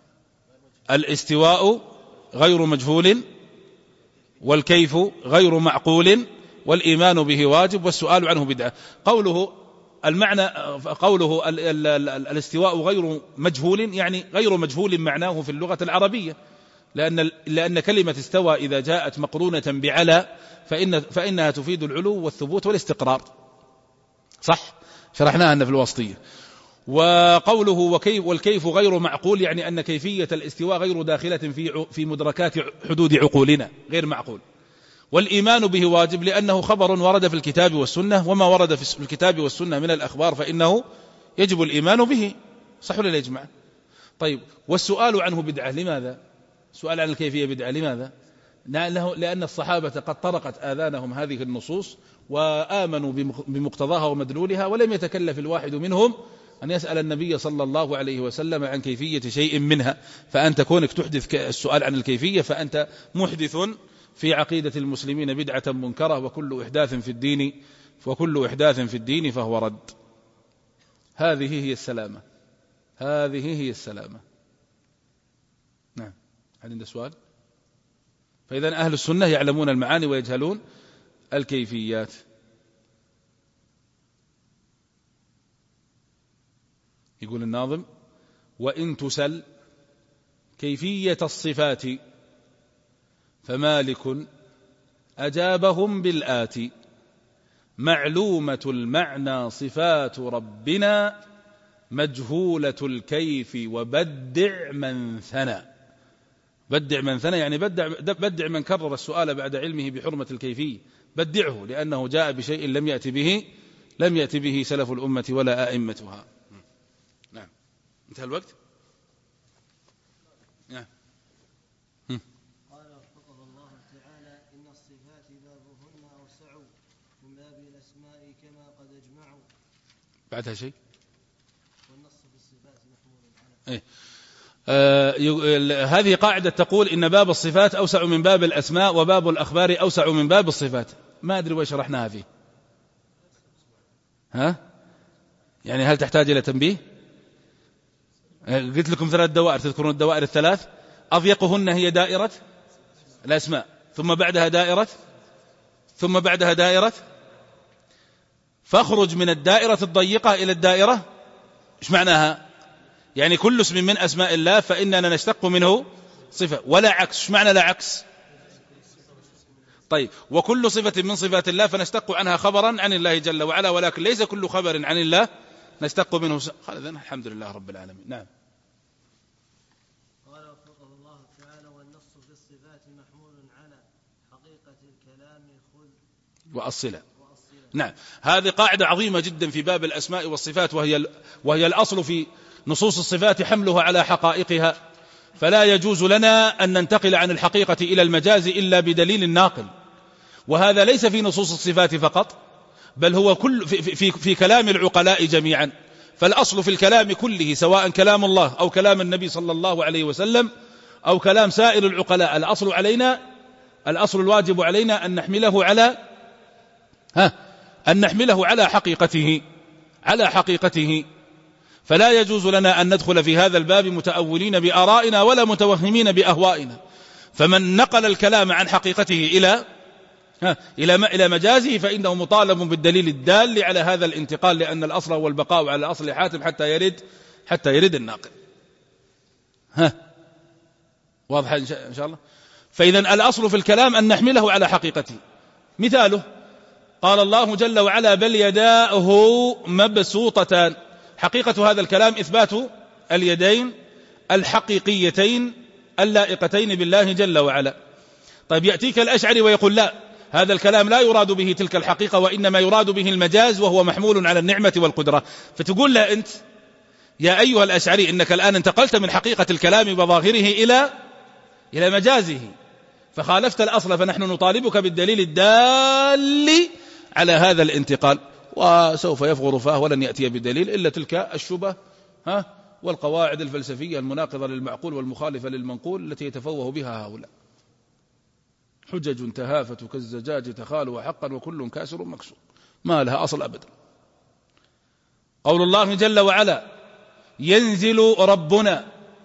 الاستواء غير مجهول، والكيف غير معقول، والإيمان به واجب، والسؤال عنه بدعة. قوله المعنى قوله ال ال ال الاستواء غير مجهول يعني غير مجهول معناه في اللغة العربية، لأن لأن كلمة استوى إذا جاءت مقرونة بعلى فإن فإنها تفيد العلو والثبوت والاستقرار، صح؟ شرحناها أن في الواسطية. وقوله وكيف والكيف غير معقول يعني أن كيفية الاستواء غير داخلة في في مدركات حدود عقولنا، غير معقول. والإيمان به واجب لأنه خبر ورد في الكتاب والسنة، وما ورد في الكتاب والسنة من الأخبار فإنه يجب الإيمان به، صح ولا لا يا جماعة؟ طيب، والسؤال عنه بدعة، لماذا؟ السؤال عن الكيفية بدعة، لماذا؟ لأن الصحابة قد طرقت آذانهم هذه النصوص وآمنوا بمقتضاها ومدلولها، ولم يتكلف الواحد منهم أن يسأل النبي صلى الله عليه وسلم عن كيفية شيء منها. فأنت كونك تحدث السؤال عن الكيفية فأنت محدث في عقيدة المسلمين بدعة منكرة، وكل إحداث في الدين وكل إحداث في الدين فهو رد. هذه هي السلامة، هذه هي السلامة. نعم، هل عندك سؤال؟ فإذا أهل السنة يعلمون المعاني ويجهلون الكيفيات. يقول الناظم: وإن تسل كيفية الصفات فمالك أجابهم بالآتي: معلومة المعنى صفات ربنا، مجهولة الكيف وبدع من ثنى. بدع من ثنى يعني بدع, بدع من كرر السؤال بعد علمه بحرمة الكيفية، بدعه، لأنه جاء بشيء لم يأتي به لم يأتي به سلف الأمة ولا أئمتها. نعم، انتهى الوقت. نعم. قال وفقه الله تعالى: إن الصفات بابهن أوسع من باب الأسماء كما قد أجمعوا. بعدها شيء؟ والنص في الصفات محمول على إيه؟ آه هذه قاعدة تقول إن باب الصفات أوسع من باب الأسماء، وباب الأخبار أوسع من باب الصفات. ما أدري وش شرحناها فيه. ها؟ يعني هل تحتاج إلى تنبيه؟ قلت لكم ثلاث دوائر، تذكرون الدوائر الثلاث؟ أضيقهن هي دائرة الأسماء، ثم بعدها دائرة، ثم بعدها دائرة. فاخرج من الدائرة الضيقة إلى الدائرة. إيش معناها؟ يعني كل اسم من أسماء الله فإننا نشتق منه صفة، ولا عكس. إيش معنى لا عكس؟ طيب، وكل صفة من صفات الله فنشتق عنها خبرا عن الله جل وعلا، ولكن ليس كل خبر عن الله نشتق منه. قال إذن الحمد لله رب العالمين. نعم. قال وفقه الله تعالى: والنص في الصفات محمول على حقيقة الكلام خذ وأصلا. نعم، هذه قاعدة عظيمة جدا في باب الأسماء والصفات، وهي وهي الأصل في نصوص الصفات حملها على حقائقها، فلا يجوز لنا أن ننتقل عن الحقيقة إلى المجاز إلا بدليل ناقل. وهذا ليس في نصوص الصفات فقط، بل هو كل في, في, في كلام العقلاء جميعا. فالأصل في الكلام كله، سواء كلام الله أو كلام النبي صلى الله عليه وسلم أو كلام سائر العقلاء، الأصل علينا الأصل الواجب علينا أن نحمله على ها أن نحمله على حقيقته على حقيقته فلا يجوز لنا أن ندخل في هذا الباب متأولين بآرائنا ولا متوهمين بأهوائنا. فمن نقل الكلام عن حقيقته إلى ها إلى إلى مجازه فإنه مطالب بالدليل الدال على هذا الانتقال، لأن الأصل هو البقاء على الأصل حاتم حتى يرد حتى يرد الناقل. ها واضح إن شاء الله. فإذا الأصل في الكلام أن نحمله على حقيقته. مثاله قال الله جل وعلا: بل يداه مبسوطتان. حقيقة هذا الكلام إثبات اليدين الحقيقيتين اللائقتين بالله جل وعلا. طيب، يأتيك الأشعري ويقول: لا، هذا الكلام لا يراد به تلك الحقيقة، وإنما يراد به المجاز، وهو محمول على النعمة والقدرة. فتقول له أنت يا أيها الأشعري إنك الآن انتقلت من حقيقة الكلام بظاهره إلى إلى مجازه، فخالفت الأصل، فنحن نطالبك بالدليل الدال على هذا الانتقال. وسوف يفغر فاه ولن يأتي بدليل إلا تلك الشبه ها والقواعد الفلسفية المناقضة للمعقول والمخالفة للمنقول التي يتفوه بها هؤلاء. حجج تهافت كالزجاج تخال حقا وكل كاسر مكسور، ما لها أصل أبدا. قول الله جل وعلا: ينزل ربنا،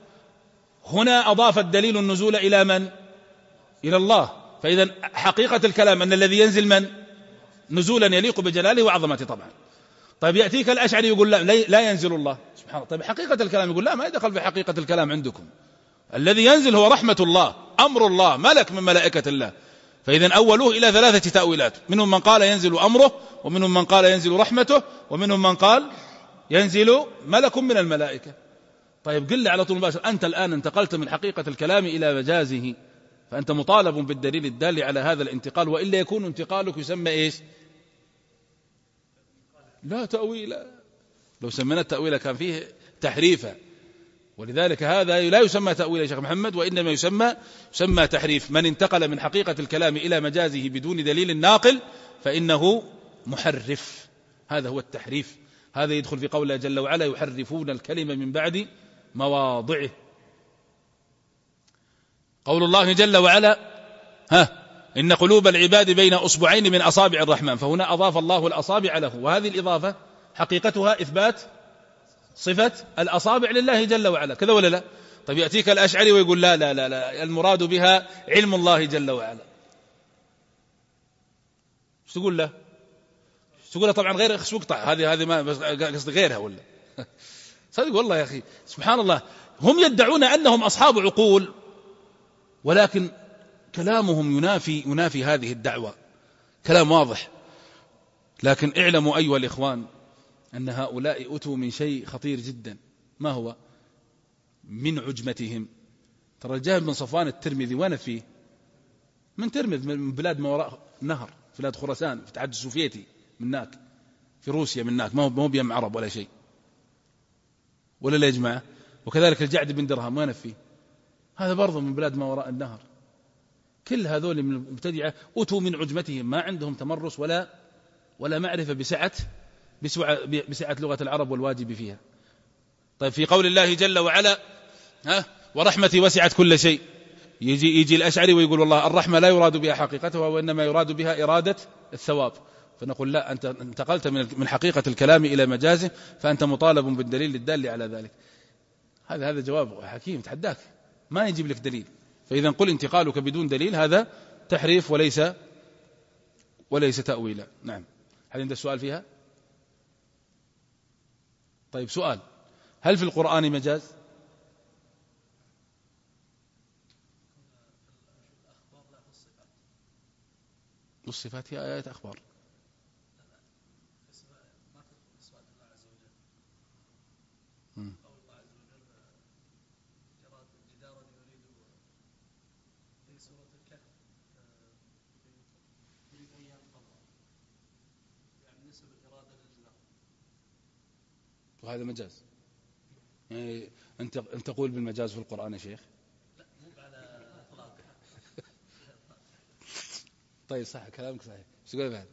هنا أضاف الدليل النزول إلى من؟ إلى الله. فإذا حقيقة الكلام أن الذي ينزل من؟ نزولا يليق بجلاله وعظمته طبعا. طيب، يأتيك الأشعري يقول: لا, لا ينزل الله سبحانه الله. طيب، حقيقة الكلام يقول: لا، ما يدخل في حقيقة الكلام عندكم. الذي ينزل هو رحمة الله، أمر الله، ملك من ملائكة الله. فإذا أولوه إلى ثلاثة تأويلات، منهم من قال ينزل أمره، ومنهم من قال ينزل رحمته، ومنهم من قال ينزل ملك من الملائكة. طيب، قل لي على طول مباشر، أنت الآن انتقلت من حقيقة الكلام إلى مجازه، فأنت مطالب بالدليل الدال على هذا الانتقال، وإلا يكون انتقالك يسمى إيش؟ لا تأويل. لو سمينا التأويل كان فيه تحريفا، ولذلك هذا لا يسمى تأويل يا شيخ محمد، وإنما يسمى يسمى تحريف. من انتقل من حقيقة الكلام إلى مجازه بدون دليل ناقل فإنه محرف، هذا هو التحريف. هذا يدخل في قوله جل وعلا يحرفون الكلمة من بعد مواضعه. قول الله جل وعلا ها إن قلوب العباد بين أصبعين من أصابع الرحمن، فهنا أضاف الله الأصابع له، وهذه الإضافة حقيقتها إثبات صفة الأصابع لله جل وعلا، كذا ولا لا؟ طيب يأتيك الأشعري ويقول لا لا لا, لا المراد بها علم الله جل وعلا، ايش تقول له؟ تقول له طبعا غير اخس وقطع، هذه هذه ما قصد غيرها ولا صدق والله يا أخي سبحان الله. هم يدعون أنهم أصحاب عقول، ولكن كلامهم ينافي ينافي هذه الدعوة، كلام واضح. لكن اعلموا أيها الإخوان أن هؤلاء أتوا من شيء خطير جدا، ما هو؟ من عجمتهم. ترى الجهم بن صفوان الترمذي وين فيه؟ من ترمذ، من بلاد ما وراء النهر، في بلاد خراسان، في الاتحاد السوفيتي من هناك، في روسيا من هناك، ما هو ما هو بيم عرب ولا شيء، ولا لا يا جماعة؟ وكذلك الجعد بن درهم وين فيه؟ هذا برضه من بلاد ما وراء النهر. كل هذول من المبتدعة أتوا من عجمتهم، ما عندهم تمرس ولا ولا معرفة بسعة بسعة لغة العرب والواجب فيها. طيب في قول الله جل وعلا ها ورحمتي وسعت كل شيء، يجي يجي الأشعري ويقول والله الرحمة لا يراد بها حقيقتها وإنما يراد بها إرادة الثواب، فنقول لا، أنت انتقلت من حقيقة الكلام إلى مجازه، فأنت مطالب بالدليل الدال على ذلك. هذا هذا جواب حكيم تحداك، ما يجيب لك دليل. فإذا قل انتقالك بدون دليل هذا تحريف وليس وليس تأويلا. نعم. هل عندك سؤال فيها؟ طيب سؤال، هل في القرآن مجاز؟ والصفات هي آيات أخبار. مم. وهذا مجاز، يعني أنت أنت تقول بالمجاز في القرآن يا شيخ؟ لا مو على إطلاق. طيب صح كلامك صحيح. ايش تقول بعد؟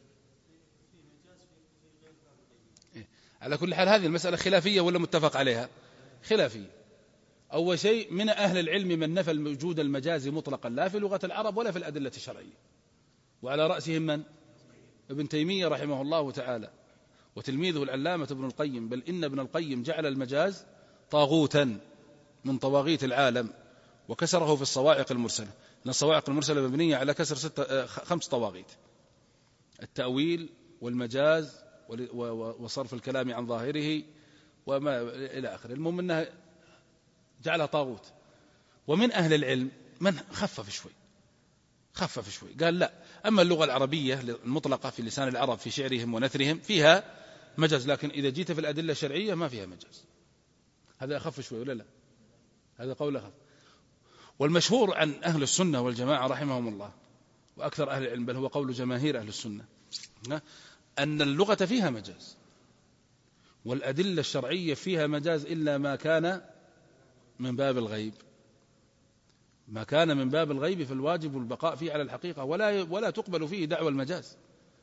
إيه؟ على كل حال هذه المسألة خلافية ولا متفق عليها؟ خلافية. أول شيء من أهل العلم من نفى الوجود المجازي مطلقا، لا في لغة العرب ولا في الأدلة الشرعية، وعلى رأسهم من؟ ابن تيمية رحمه الله تعالى، وتلميذه العلامة ابن القيم، بل إن ابن القيم جعل المجاز طاغوتا من طواغيت العالم وكسره في الصواعق المرسلة، لأن الصواعق المرسلة مبنية على كسر ستة خمس طواغيت: التأويل والمجاز وصرف الكلام عن ظاهره وما إلى آخره. المهم أنها جعلها طاغوت. ومن أهل العلم من خفف شوي خفف شوي قال لا، أما اللغة العربية المطلقة في لسان العرب في شعرهم ونثرهم فيها مجاز، لكن إذا جيت في الأدلة الشرعية ما فيها مجاز. هذا أخف شوي ولا لا؟ هذا قول أخف. والمشهور عن أهل السنة والجماعة رحمهم الله وأكثر أهل العلم، بل هو قول جماهير أهل السنة، أن اللغة فيها مجاز والأدلة الشرعية فيها مجاز، إلا ما كان من باب الغيب. ما كان من باب الغيب فالواجب البقاء فيه على الحقيقة، ولا ولا تقبل فيه دعوى المجاز.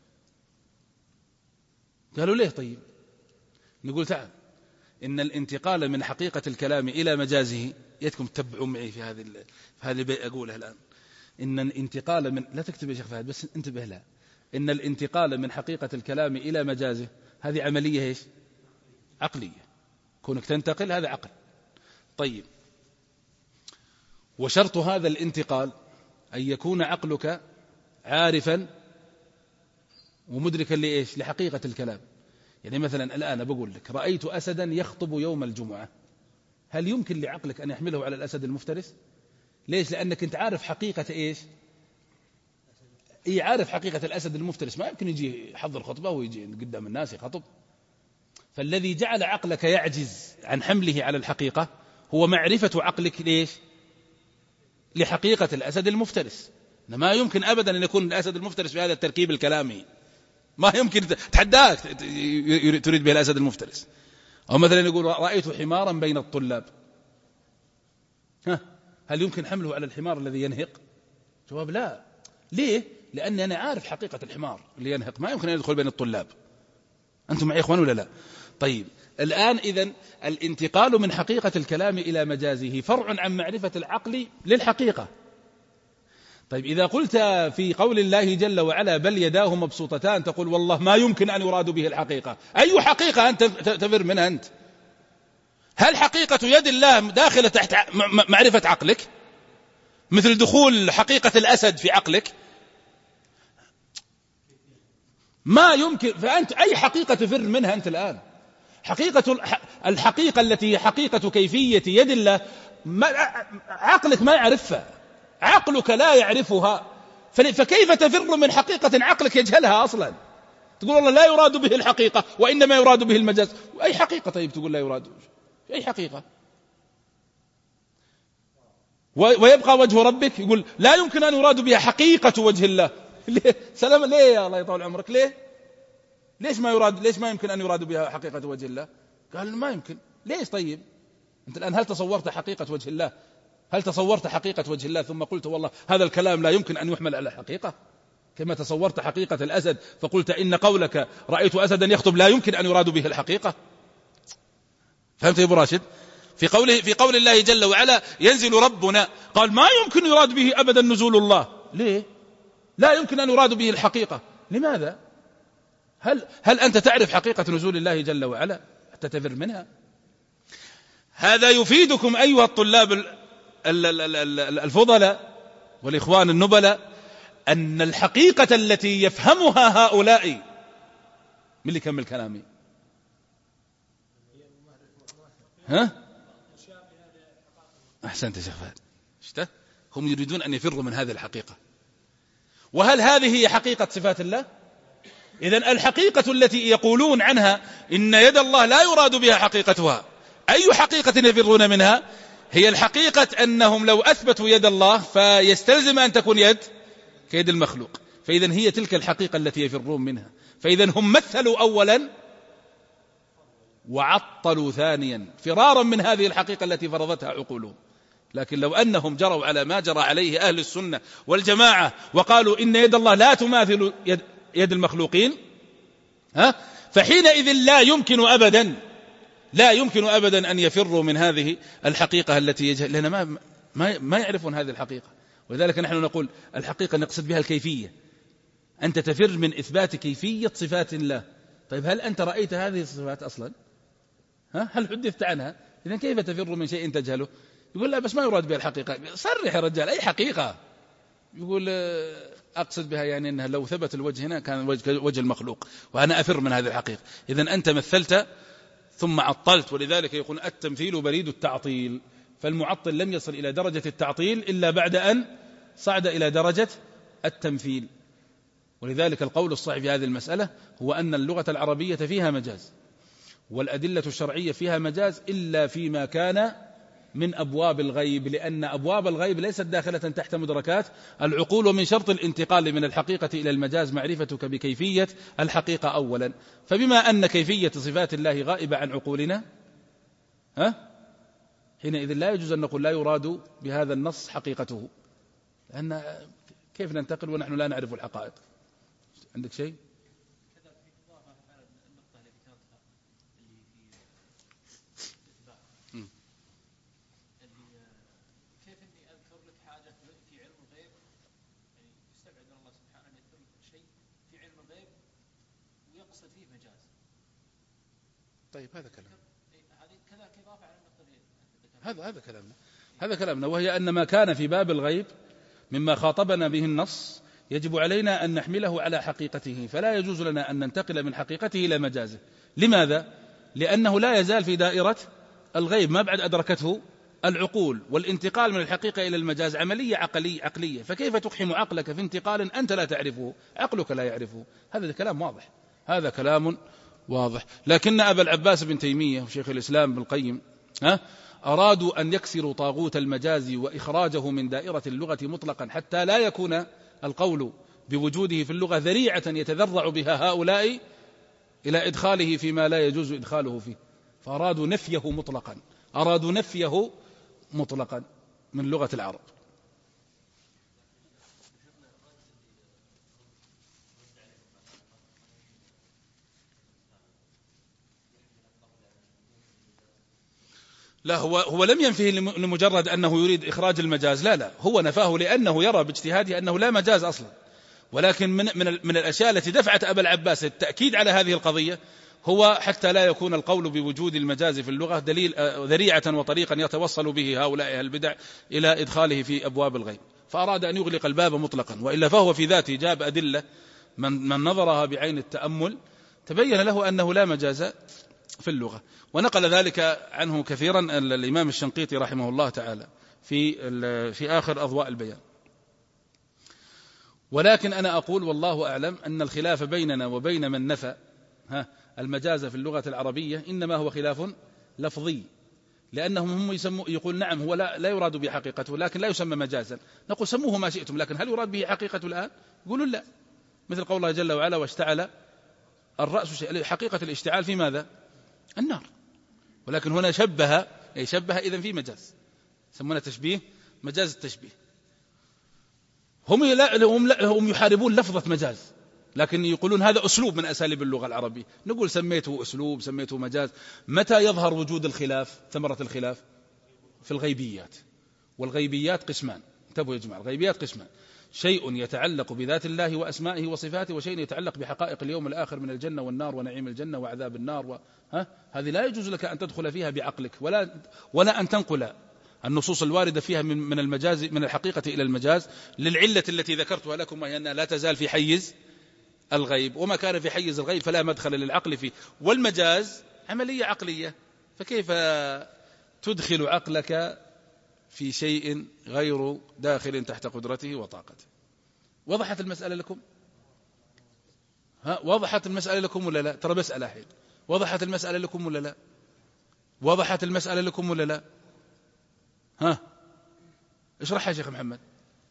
قالوا ليه؟ طيب نقول تعال، إن الانتقال من حقيقة الكلام إلى مجازه، يدكم تتبعوا معي في هذه في هذه أقولها الآن، إن الانتقال من، لا تكتب يا شيخ فهد بس انتبه لها، إن الانتقال من حقيقة الكلام إلى مجازه هذه عملية ايش؟ عقلية. كونك تنتقل هذا عقل. طيب، وشرط هذا الانتقال أن يكون عقلك عارفا ومدركا لإيش؟ لحقيقة الكلام. يعني مثلا الآن بقول لك رأيت أسدا يخطب يوم الجمعة، هل يمكن لعقلك أن يحمله على الأسد المفترس؟ ليش؟ لأنك أنت عارف حقيقة إيش؟ إيه، عارف حقيقة الأسد المفترس، ما يمكن يجي يحضر خطبة ويجي قدام الناس يخطب. فالذي جعل عقلك يعجز عن حمله على الحقيقة هو معرفة عقلك ليش؟ لحقيقة الأسد المفترس. ما يمكن أبدا أن يكون الأسد المفترس في هذا التركيب الكلامي، ما يمكن. تحداك تريد به الأسد المفترس. أو مثلا يقول رأيت حمارا بين الطلاب، ها هل يمكن حمله على الحمار الذي ينهق؟ جواب لا. ليه؟ لأني أنا عارف حقيقة الحمار اللي ينهق، ما يمكن أن يدخل بين الطلاب. أنتم معي إخوان ولا لا؟ طيب الآن إذن الانتقال من حقيقة الكلام إلى مجازه فرع عن معرفة العقل للحقيقة. طيب إذا قلت في قول الله جل وعلا بل يداه مبسوطتان تقول والله ما يمكن أن يراد به الحقيقة. أي حقيقة أنت تفر منها أنت؟ هل حقيقة يد الله داخلة تحت معرفة عقلك مثل دخول حقيقة الأسد في عقلك؟ ما يمكن. فأنت أي حقيقة تفر منها أنت الآن؟ حقيقة الحقيقة التي هي حقيقة كيفية يد الله ما عقلك ما يعرفها، عقلك لا يعرفها، فكيف تفر من حقيقة عقلك يجهلها أصلا؟ تقول والله لا يراد به الحقيقة وإنما يراد به المجاز. أي حقيقة طيب تقول لا يراد؟ أي حقيقة؟ ويبقى وجه ربك يقول لا يمكن أن يراد بها حقيقة وجه الله. ليه؟ سلام ليه يا الله يطول عمرك؟ ليه؟ ليش ما يراد؟ ليش ما يمكن أن يراد بها حقيقة وجه الله؟ قال ما يمكن. ليش طيب؟ أنت الآن هل تصورت حقيقة وجه الله؟ هل تصورت حقيقة وجه الله ثم قلت والله هذا الكلام لا يمكن أن يحمل على حقيقة؟ كما تصورت حقيقة الأسد فقلت إن قولك رأيت أسدا يخطب لا يمكن أن يراد به الحقيقة. فهمت يا أبو راشد؟ في قوله في قول الله جل وعلا ينزل ربنا قال ما يمكن يراد به أبدا نزول الله. ليه؟ لا يمكن أن يراد به الحقيقة. لماذا؟ هل هل أنت تعرف حقيقة نزول الله جل وعلا حتى تفر منها؟ هذا يفيدكم أيها الطلاب الفضلاء والإخوان النبلاء أن الحقيقة التي يفهمها هؤلاء من اللي كمل كلامي ها أحسنت يا شيخ فهد شفت هم يريدون أن يفروا من هذه الحقيقة. وهل هذه هي حقيقة صفات الله؟ إذن الحقيقة التي يقولون عنها إن يد الله لا يراد بها حقيقتها أي حقيقة يفرون منها؟ هي الحقيقة أنهم لو أثبتوا يد الله فيستلزم أن تكون يد كيد المخلوق، فإذن هي تلك الحقيقة التي يفرون منها. فإذن هم مثلوا أولا وعطلوا ثانيا فرارا من هذه الحقيقة التي فرضتها عقولهم. لكن لو أنهم جروا على ما جرى عليه أهل السنة والجماعة وقالوا إن يد الله لا تماثل يد, يد المخلوقين ها فحينئذ لا يمكن أبدا لا يمكن أبدا أن يفروا من هذه الحقيقة التي يجهل، لأن ما, ما, ما يعرفون هذه الحقيقة. ولذلك نحن نقول الحقيقة نقصد بها الكيفية. أنت تفر من إثبات كيفية صفات الله. طيب هل أنت رأيت هذه الصفات أصلا؟ ها؟ هل حدثت عنها؟ إذن كيف تفر من شيء تجهله؟ يقول لا بس ما يراد بها الحقيقة. صرح يا رجال أي حقيقة. يقول أقصد بها يعني أنها لو ثبت الوجه هنا كان وجه, وجه المخلوق وأنا أفر من هذه الحقيقة. إذن أنت مثلت ثم عطلت. ولذلك يقول التمثيل بريد التعطيل، فالمعطل لم يصل إلى درجة التعطيل إلا بعد أن صعد إلى درجة التمثيل. ولذلك القول الصحيح في هذه المسألة هو أن اللغة العربية فيها مجاز والأدلة الشرعية فيها مجاز إلا فيما كان من أبواب الغيب، لأن أبواب الغيب ليست داخلة تحت مدركات العقول. ومن شرط الانتقال من الحقيقة إلى المجاز معرفتك بكيفية الحقيقة أولا. فبما أن كيفية صفات الله غائبة عن عقولنا ها حينئذ لا يجوز أن نقول لا يراد بهذا النص حقيقته، لأن كيف ننتقل ونحن لا نعرف الحقائق؟ عندك شيء؟ طيب هذا كلام هذا هذا كلامنا هذا كلامنا وهي أن ما كان في باب الغيب مما خاطبنا به النص يجب علينا أن نحمله على حقيقته، فلا يجوز لنا أن ننتقل من حقيقته إلى مجازه. لماذا؟ لأنه لا يزال في دائرة الغيب ما بعد أدركته العقول، والانتقال من الحقيقة إلى المجاز عملية عقلية عقلية فكيف تقحم عقلك في انتقال أنت لا تعرفه عقلك لا يعرفه؟ هذا كلام واضح هذا كلام واضح. لكن أبا العباس بن تيمية وشيخ الإسلام بن القيم ها أرادوا أن يكسروا طاغوت المجاز وإخراجه من دائرة اللغة مطلقا حتى لا يكون القول بوجوده في اللغة ذريعة يتذرع بها هؤلاء إلى إدخاله فيما لا يجوز إدخاله فيه، فأرادوا نفيه مطلقا أرادوا نفيه مطلقا من لغة العرب. لا، هو هو لم ينفه لمجرد أنه يريد إخراج المجاز، لا لا، هو نفاه لأنه يرى باجتهاده أنه لا مجاز أصلا. ولكن من من من الأشياء التي دفعت أبا العباس التأكيد على هذه القضية هو حتى لا يكون القول بوجود المجاز في اللغة دليل ذريعة وطريقا يتوصل به هؤلاء البدع إلى إدخاله في أبواب الغيب، فأراد أن يغلق الباب مطلقا. وإلا فهو في ذاته جاب أدلة من من نظرها بعين التأمل تبين له أنه لا مجاز في اللغة. ونقل ذلك عنه كثيرا الإمام الشنقيطي رحمه الله تعالى في في آخر أضواء البيان. ولكن أنا أقول والله أعلم أن الخلاف بيننا وبين من نفى ها المجاز في اللغة العربية إنما هو خلاف لفظي، لأنهم هم يسموا يقول نعم هو لا, لا يراد به حقيقته لكن لا يسمى مجازا. نقول سموه ما شئتم، لكن هل يراد به حقيقته الآن؟ يقولوا لا، مثل قول الله جل وعلا واشتعل الرأس شيء. حقيقة الاشتعال في ماذا؟ النار. ولكن هنا شبه أي شبه إذن في مجاز، يسمونه تشبيه، مجاز التشبيه. هم لا هم, لا هم يحاربون لفظة مجاز، لكن يقولون هذا أسلوب من أساليب اللغة العربية. نقول سميته أسلوب، سميته مجاز. متى يظهر وجود الخلاف، ثمرة الخلاف؟ في الغيبيات. والغيبيات قسمان، انتبهوا يا جماعة، الغيبيات قسمان: شيء يتعلق بذات الله وأسمائه وصفاته، وشيء يتعلق بحقائق اليوم الآخر من الجنة والنار ونعيم الجنة وعذاب النار و... ها؟ هذه لا يجوز لك أن تدخل فيها بعقلك ولا ولا أن تنقل النصوص الواردة فيها من من المجاز من الحقيقة إلى المجاز، للعلة التي ذكرتها لكم، وهي أنها لا تزال في حيز الغيب، وما كان في حيز الغيب فلا مدخل للعقل فيه. والمجاز عملية عقلية، فكيف تدخل عقلك في شيء غير داخل تحت قدرته وطاقته؟ وضحت المسألة لكم؟ ها وضحت المسألة لكم ولا لا؟ ترى مسألة حين وضحت المسألة لكم ولا لا؟ وضحت المسألة لكم ولا لا؟ ها اشرحها يا شيخ محمد.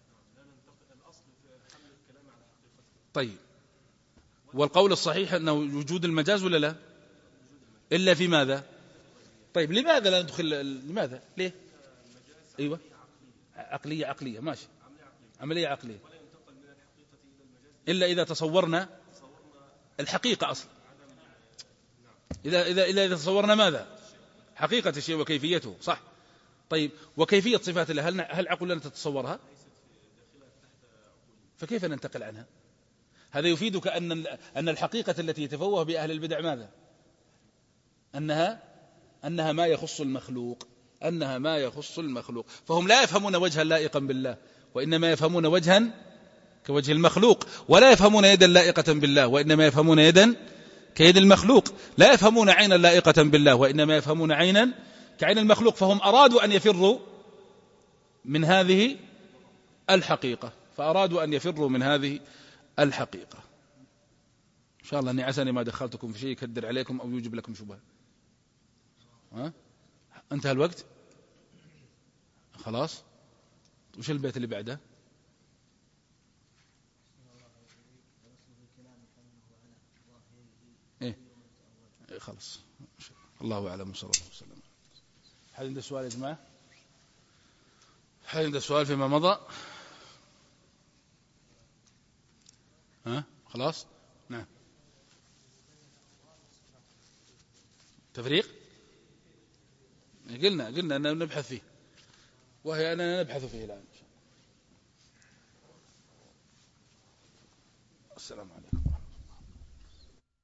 طيب، والقول الصحيح أنه وجود المجاز ولا لا؟ إلا في ماذا؟ طيب لماذا لا ندخل؟ لماذا؟ ليه؟ أيوة عقلية عقلية ماشي، عملية عقلية، إلا إذا تصورنا الحقيقة أصلا. إذا إذا إذا إذا تصورنا ماذا؟ حقيقة الشيء وكيفيته، صح؟ طيب، وكيفية صفات الله هل هل عقلنا تتصورها؟ فكيف ننتقل عنها؟ هذا يفيدك أن أن الحقيقة التي يتفوه بها أهل البدع ماذا؟ أنها أنها ما يخص المخلوق، أنها ما يخص المخلوق. فهم لا يفهمون وجها لائقا بالله، وإنما يفهمون وجها كوجه المخلوق، ولا يفهمون يدا لائقة بالله، وإنما يفهمون يدا كيد المخلوق. لا يفهمون عينا لائقة بالله، وإنما يفهمون عينا كعين المخلوق. فهم أرادوا أن يفروا من هذه الحقيقة، فأرادوا أن يفروا من هذه الحقيقة. إن شاء الله أني عساني ما دخلتكم في شيء يكدر عليكم أو يوجب لكم شبهة. ها؟ انتهى الوقت خلاص. وش البيت اللي بعده؟ إيه؟ إيه خلاص. الله أعلم صلى الله عليه وسلم. هل عنده سؤال يا جماعة؟ هل عنده سؤال فيما مضى؟ ها خلاص. نعم. تفريق قلنا قلنا أننا نبحث فيه، وهي أننا نبحث فيه الآن. السلام عليكم.